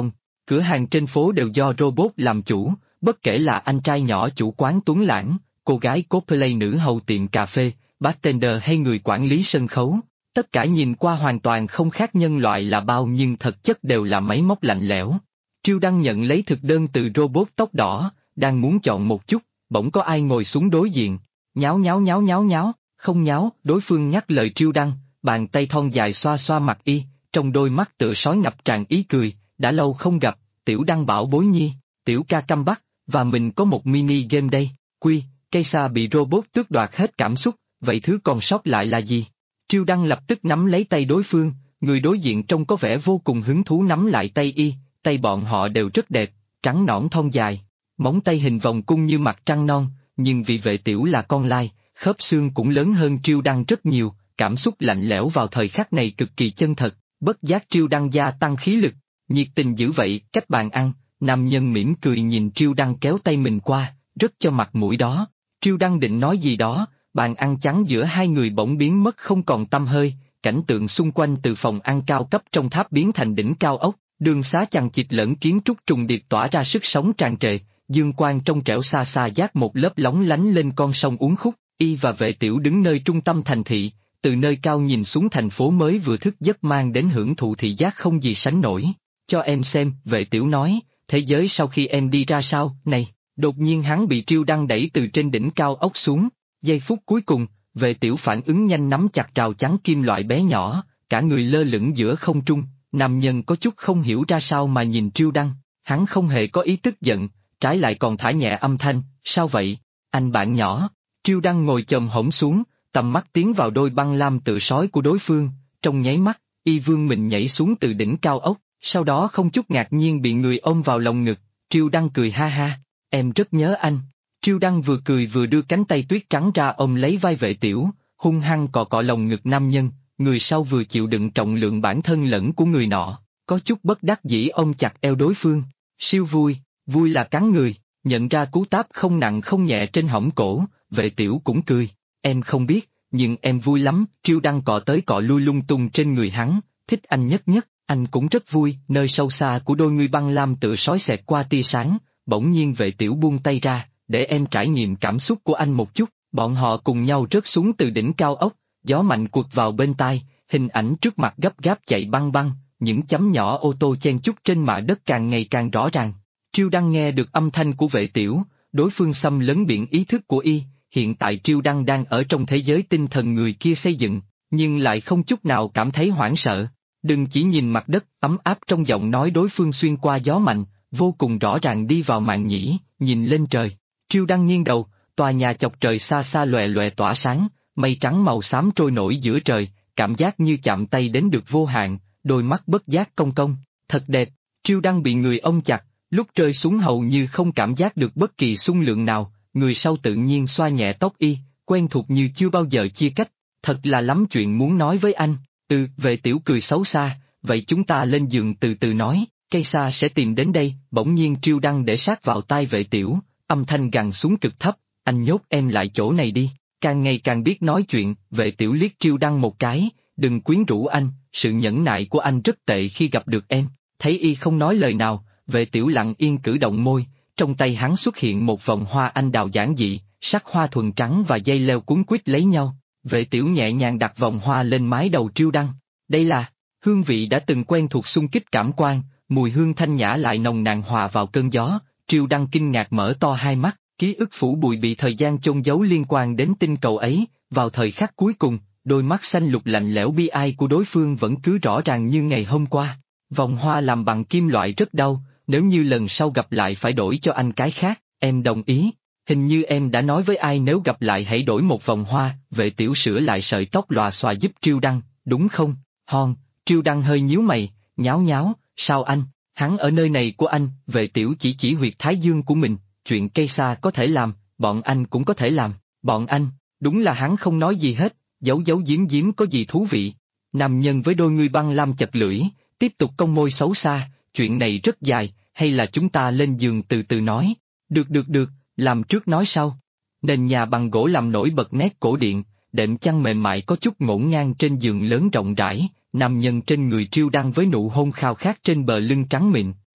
Cửa hàng trên phố đều do robot làm chủ, bất kể là anh trai nhỏ chủ quán tuấn lãng, cô gái cosplay nữ hầu tiệm cà phê, bartender hay người quản lý sân khấu. Tất cả nhìn qua hoàn toàn không khác nhân loại là bao nhưng thực chất đều là máy móc lạnh lẽo. Triêu Đăng nhận lấy thực đơn từ robot tóc đỏ, đang muốn chọn một chút, bỗng có ai ngồi xuống đối diện. Nháo nháo nháo nháo nháo, không nháo, đối phương nhắc lời Triêu Đăng, bàn tay thon dài xoa xoa mặt y, trong đôi mắt tựa sói ngập tràn ý cười, đã lâu không gặp, Tiểu Đăng bảo bối nhi, Tiểu ca căm bắt, và mình có một mini game đây, cây xa bị robot tước đoạt hết cảm xúc, vậy thứ còn sót lại là gì? Triêu Đăng lập tức nắm lấy tay đối phương, người đối diện trông có vẻ vô cùng hứng thú nắm lại tay y, tay bọn họ đều rất đẹp, trắng nõn thon dài, móng tay hình vòng cung như mặt trăng non, nhưng vì Vệ Tiểu là con lai, khớp xương cũng lớn hơn Triêu Đăng rất nhiều, cảm xúc lạnh lẽo vào thời khắc này cực kỳ chân thật, bất giác Triêu Đăng gia tăng khí lực, nhiệt tình dữ vậy, cách bàn ăn, nam nhân mỉm cười nhìn Triêu Đăng kéo tay mình qua, rất cho mặt mũi đó, Triêu Đăng định nói gì đó, bàn ăn trắng giữa hai người bỗng biến mất không còn tăm hơi, cảnh tượng xung quanh từ phòng ăn cao cấp trong tháp biến thành đỉnh cao ốc, đường xá chằng chịt lẫn kiến trúc trùng điệp tỏa ra sức sống tràn trề, dương quang trong trẻo xa xa dát một lớp lóng lánh lên con sông uốn khúc, y và Vệ Tiểu đứng nơi trung tâm thành thị, từ nơi cao nhìn xuống thành phố mới vừa thức giấc mang đến hưởng thụ thị giác không gì sánh nổi. Cho em xem, Vệ Tiểu nói, thế giới sau khi em đi ra sao, này, đột nhiên hắn bị Triêu Đăng đẩy từ trên đỉnh cao ốc xuống, giây phút cuối cùng, Vệ Tiểu phản ứng nhanh nắm chặt rào chắn kim loại bé nhỏ, cả người lơ lửng giữa không trung, nam nhân có chút không hiểu ra sao mà nhìn Triêu Đăng, hắn không hề có ý tức giận, trái lại còn thả nhẹ âm thanh, sao vậy, anh bạn nhỏ, Triêu Đăng ngồi chồm hổm xuống, tầm mắt tiến vào đôi băng lam tự sói của đối phương, trong nháy mắt, y vương mình nhảy xuống từ đỉnh cao ốc, sau đó không chút ngạc nhiên bị người ôm vào lòng ngực, Triêu Đăng cười ha ha, em rất nhớ anh. Triêu Đăng vừa cười vừa đưa cánh tay tuyết trắng ra ôm lấy vai Vệ Tiểu, hung hăng cọ cọ lồng ngực nam nhân, người sau vừa chịu đựng trọng lượng bản thân lẫn của người nọ, có chút bất đắc dĩ ôm chặt eo đối phương, siêu vui, vui là cắn người, nhận ra cú táp không nặng không nhẹ trên hõm cổ, Vệ Tiểu cũng cười, em không biết, nhưng em vui lắm, Triêu Đăng cọ tới cọ lui lung tung trên người hắn, thích anh nhất nhất, anh cũng rất vui, nơi sâu xa của đôi ngươi băng lam tựa sói xẹt qua tia sáng, bỗng nhiên Vệ Tiểu buông tay ra, để em trải nghiệm cảm xúc của anh một chút, bọn họ cùng nhau rớt xuống từ đỉnh cao ốc, gió mạnh quật vào bên tai, hình ảnh trước mặt gấp gáp chạy băng băng, những chấm nhỏ ô tô chen chúc trên mạ đất càng ngày càng rõ ràng. Triêu Đăng nghe được âm thanh của Vệ Tiểu, đối phương xâm lấn biển ý thức của y, hiện tại Triêu Đăng đang ở trong thế giới tinh thần người kia xây dựng, nhưng lại không chút nào cảm thấy hoảng sợ. Đừng chỉ nhìn mặt đất ấm áp trong giọng nói đối phương xuyên qua gió mạnh, vô cùng rõ ràng đi vào màn nhĩ, nhìn lên trời. Triêu Đăng nghiêng đầu, tòa nhà chọc trời xa xa lòe lòe tỏa sáng, mây trắng màu xám trôi nổi giữa trời, cảm giác như chạm tay đến được vô hạn, đôi mắt bất giác cong cong, thật đẹp. Triêu Đăng bị người ôm chặt, lúc rơi xuống hầu như không cảm giác được bất kỳ xung lượng nào, người sau tự nhiên xoa nhẹ tóc y, quen thuộc như chưa bao giờ chia cách, thật là lắm chuyện muốn nói với anh. Vệ Tiểu cười xấu xa, vậy chúng ta lên giường từ từ nói, cây xa sẽ tìm đến đây, bỗng nhiên Triêu Đăng để sát vào tai Vệ Tiểu, âm thanh gằn xuống cực thấp, anh nhốt em lại chỗ này đi, càng ngày càng biết nói chuyện, Vệ Tiểu liếc Triêu Đăng một cái, đừng quyến rũ anh, sự nhẫn nại của anh rất tệ khi gặp được em, thấy y không nói lời nào, Vệ Tiểu lặng yên cử động môi, trong tay hắn xuất hiện một vòng hoa anh đào giản dị, sắc hoa thuần trắng và dây leo cuốn quýt lấy nhau. Vệ Tiểu nhẹ nhàng đặt vòng hoa lên mái đầu Triêu Đăng. Đây là, hương vị đã từng quen thuộc xung kích cảm quan, mùi hương thanh nhã lại nồng nàn hòa vào cơn gió, Triêu Đăng kinh ngạc mở to hai mắt, ký ức phủ bụi bị thời gian chôn giấu liên quan đến tinh cầu ấy, vào thời khắc cuối cùng, đôi mắt xanh lục lạnh lẽo bi ai của đối phương vẫn cứ rõ ràng như ngày hôm qua. Vòng hoa làm bằng kim loại rất đau, nếu như lần sau gặp lại phải đổi cho anh cái khác, em đồng ý. Hình như em đã nói với ai nếu gặp lại hãy đổi một vòng hoa, Vệ Tiểu sửa lại sợi tóc lòa xòa giúp Triêu Đăng, đúng không? Hon, Triêu Đăng hơi nhíu mày, nháo nháo, sao anh, hắn ở nơi này của anh, Vệ Tiểu chỉ huyệt thái dương của mình, chuyện cây xa có thể làm, bọn anh cũng có thể làm, bọn anh, đúng là hắn không nói gì hết, giấu giấu giếm giếm có gì thú vị. Nam nhân với đôi ngươi băng lam chật lưỡi, tiếp tục cong môi xấu xa, chuyện này rất dài, hay là chúng ta lên giường từ từ nói, được. Làm trước nói sau. Nền nhà bằng gỗ làm nổi bật nét cổ điện, đệm chăn mềm mại có chút ngổn ngang trên giường lớn rộng rãi, nam nhân trên người Triêu Đăng với nụ hôn khao khát trên bờ lưng trắng mịn,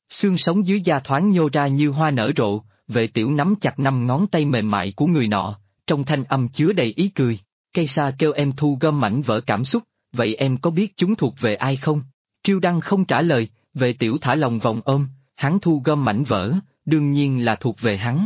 Xương sống dưới da thoáng nhô ra như hoa nở rộ, Vệ Tiểu nắm chặt 5 ngón tay mềm mại của người nọ, trong thanh âm chứa đầy ý cười. Cây sa kêu em thu gom mảnh vỡ cảm xúc, vậy em có biết chúng thuộc về ai không? Triêu Đăng không trả lời, Vệ Tiểu thả lòng vòng ôm, hắn thu gom mảnh vỡ, đương nhiên là thuộc về hắn.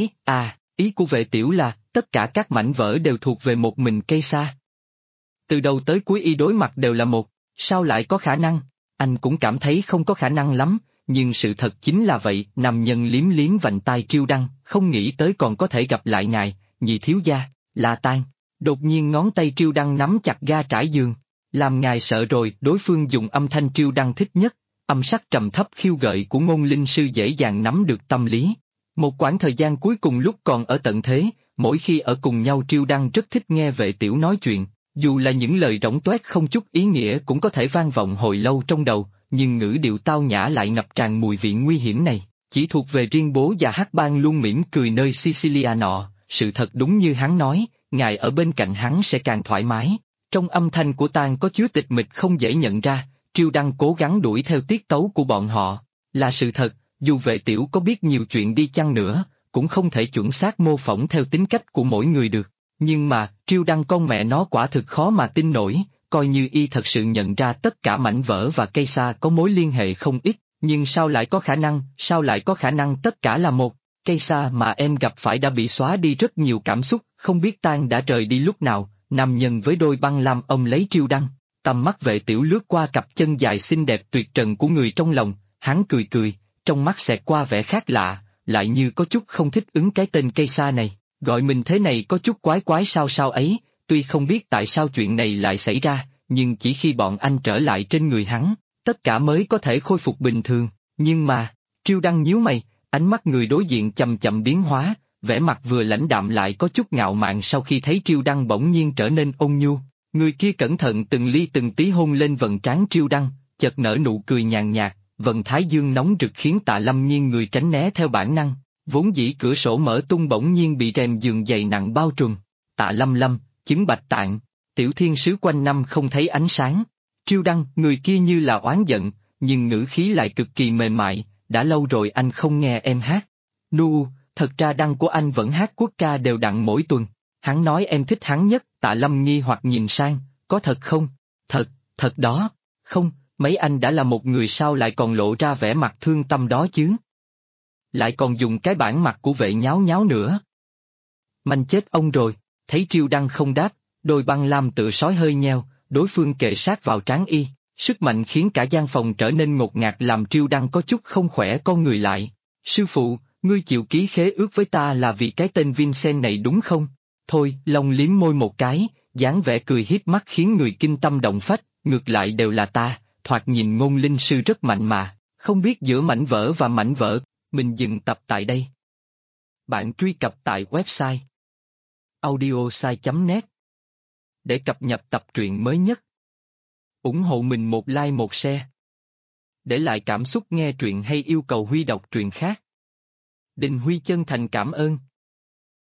Ý của Vệ Tiểu là, tất cả các mảnh vỡ đều thuộc về một mình cây sa. Từ đầu tới cuối y đối mặt đều là một, sao lại có khả năng? Anh cũng cảm thấy không có khả năng lắm, nhưng sự thật chính là vậy. Nam nhân liếm liếm vành tai Triêu Đăng, không nghĩ tới còn có thể gặp lại ngài, nhị thiếu gia, La Tan. Đột nhiên ngón tay Triêu Đăng nắm chặt ga trải giường, làm ngài sợ rồi. Đối phương dùng âm thanh Triêu Đăng thích nhất, âm sắc trầm thấp khiêu gợi của ngôn linh sư dễ dàng nắm được tâm lý. Một quãng thời gian cuối cùng lúc còn ở tận thế, mỗi khi ở cùng nhau Triêu Đăng rất thích nghe Vệ Tiểu nói chuyện, dù là những lời rỗng toét không chút ý nghĩa cũng có thể vang vọng hồi lâu trong đầu, nhưng ngữ điệu tao nhã lại ngập tràn mùi vị nguy hiểm này, chỉ thuộc về riêng bố và Hắc Bang luôn mỉm cười nơi Sicilia nọ. Sự thật đúng như hắn nói, ngài ở bên cạnh hắn sẽ càng thoải mái. Trong âm thanh của Tang có chứa tịch mịch không dễ nhận ra, Triêu Đăng cố gắng đuổi theo tiết tấu của bọn họ. Là sự thật, dù Vệ Tiểu có biết nhiều chuyện đi chăng nữa, cũng không thể chuẩn xác mô phỏng theo tính cách của mỗi người được. Nhưng mà, Triêu Đăng con mẹ nó quả thực khó mà tin nổi, coi như y thật sự nhận ra tất cả mảnh vỡ và cây sa có mối liên hệ không ít, nhưng sao lại có khả năng tất cả là một. Cây sa mà em gặp phải đã bị xóa đi rất nhiều cảm xúc, không biết Tang đã rời đi lúc nào. Nam nhân với đôi băng lam ôm lấy Triêu Đăng, tầm mắt Vệ Tiểu lướt qua cặp chân dài xinh đẹp tuyệt trần của người trong lòng, hắn cười cười, trong mắt xẹt qua vẻ khác lạ, lại như có chút không thích ứng cái tên cây sa này, gọi mình thế này có chút quái quái sao ấy. Tuy không biết tại sao chuyện này lại xảy ra, nhưng chỉ khi bọn anh trở lại trên người hắn, tất cả mới có thể khôi phục bình thường. Nhưng mà, Triêu Đăng nhíu mày, ánh mắt người đối diện chậm chậm biến hóa, vẻ mặt vừa lãnh đạm lại có chút ngạo mạn sau khi thấy Triêu Đăng bỗng nhiên trở nên ôn nhu. Người kia cẩn thận từng ly từng tí hôn lên vầng trán Triêu Đăng, chợt nở nụ cười nhàn nhạt, vầng thái dương nóng rực khiến Tạ Lâm nghiêng người tránh né theo bản năng. Vốn dĩ cửa sổ mở tung bỗng nhiên bị rèm giường dày nặng bao trùm. Tạ Lâm, chứng bạch tạng, tiểu thiên sứ quanh năm không thấy ánh sáng. Triêu Đăng, người kia như là oán giận, nhưng ngữ khí lại cực kỳ mềm mại, đã lâu rồi anh không nghe em hát. Thật ra Đăng của anh vẫn hát quốc ca đều đặn mỗi tuần. Hắn nói em thích hắn nhất. Tạ Lâm nghi hoặc nhìn sang, có thật không? Thật đó. Không, mấy anh đã là một người sao lại còn lộ ra vẻ mặt thương tâm đó chứ? Lại còn dùng cái bản mặt của Vệ nháo nháo nữa. Manh chết ông rồi. Thấy Triêu Đăng không đáp, đôi băng lam tựa sói hơi nheo, đối phương kề sát vào trán y, sức mạnh khiến cả gian phòng trở nên ngột ngạt làm Triêu Đăng có chút không khỏe con người lại. Sư phụ, ngươi chịu ký khế ước với ta là vì cái tên Vincent này đúng không? Thôi, Long liếm môi một cái, dáng vẻ cười hiếp mắt khiến người kinh tâm động phách, ngược lại đều là ta, thoạt nhìn ngôn linh sư rất mạnh mà, không biết giữa mảnh vỡ và mảnh vỡ. Mình dừng tập tại đây. Bạn truy cập tại website audiosai.net để cập nhật tập truyện mới nhất. Ủng hộ mình một like một share. Để lại cảm xúc nghe truyện hay yêu cầu Huy đọc truyện khác. Đình Huy chân thành cảm ơn.